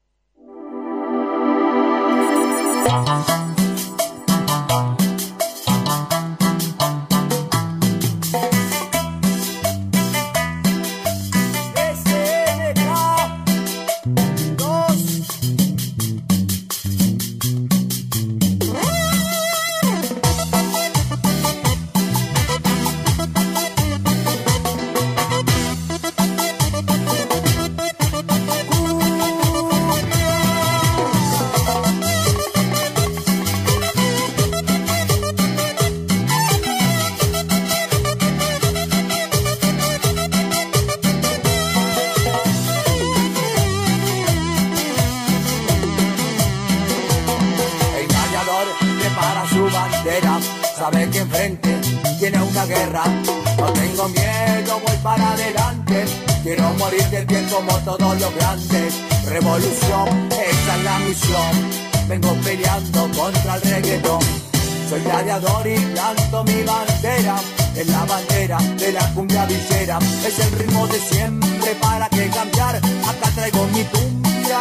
[SPEAKER 2] Sabe que enfrente tiene una guerra. No tengo miedo, voy para adelante. Quiero morir de pie como todos los grandes. Revolución, esa es la misión. Vengo peleando contra el reggaetón. Soy gladiador y planto mi bandera. Es la bandera de la cumbia villera. Es el ritmo de siempre, para qué cambiar. Acá traigo mi cumbia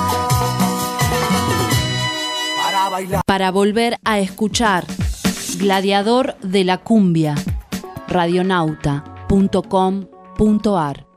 [SPEAKER 2] para bailar.
[SPEAKER 1] Para volver a escuchar Gladiador de la Cumbia, radionauta punto com punto ar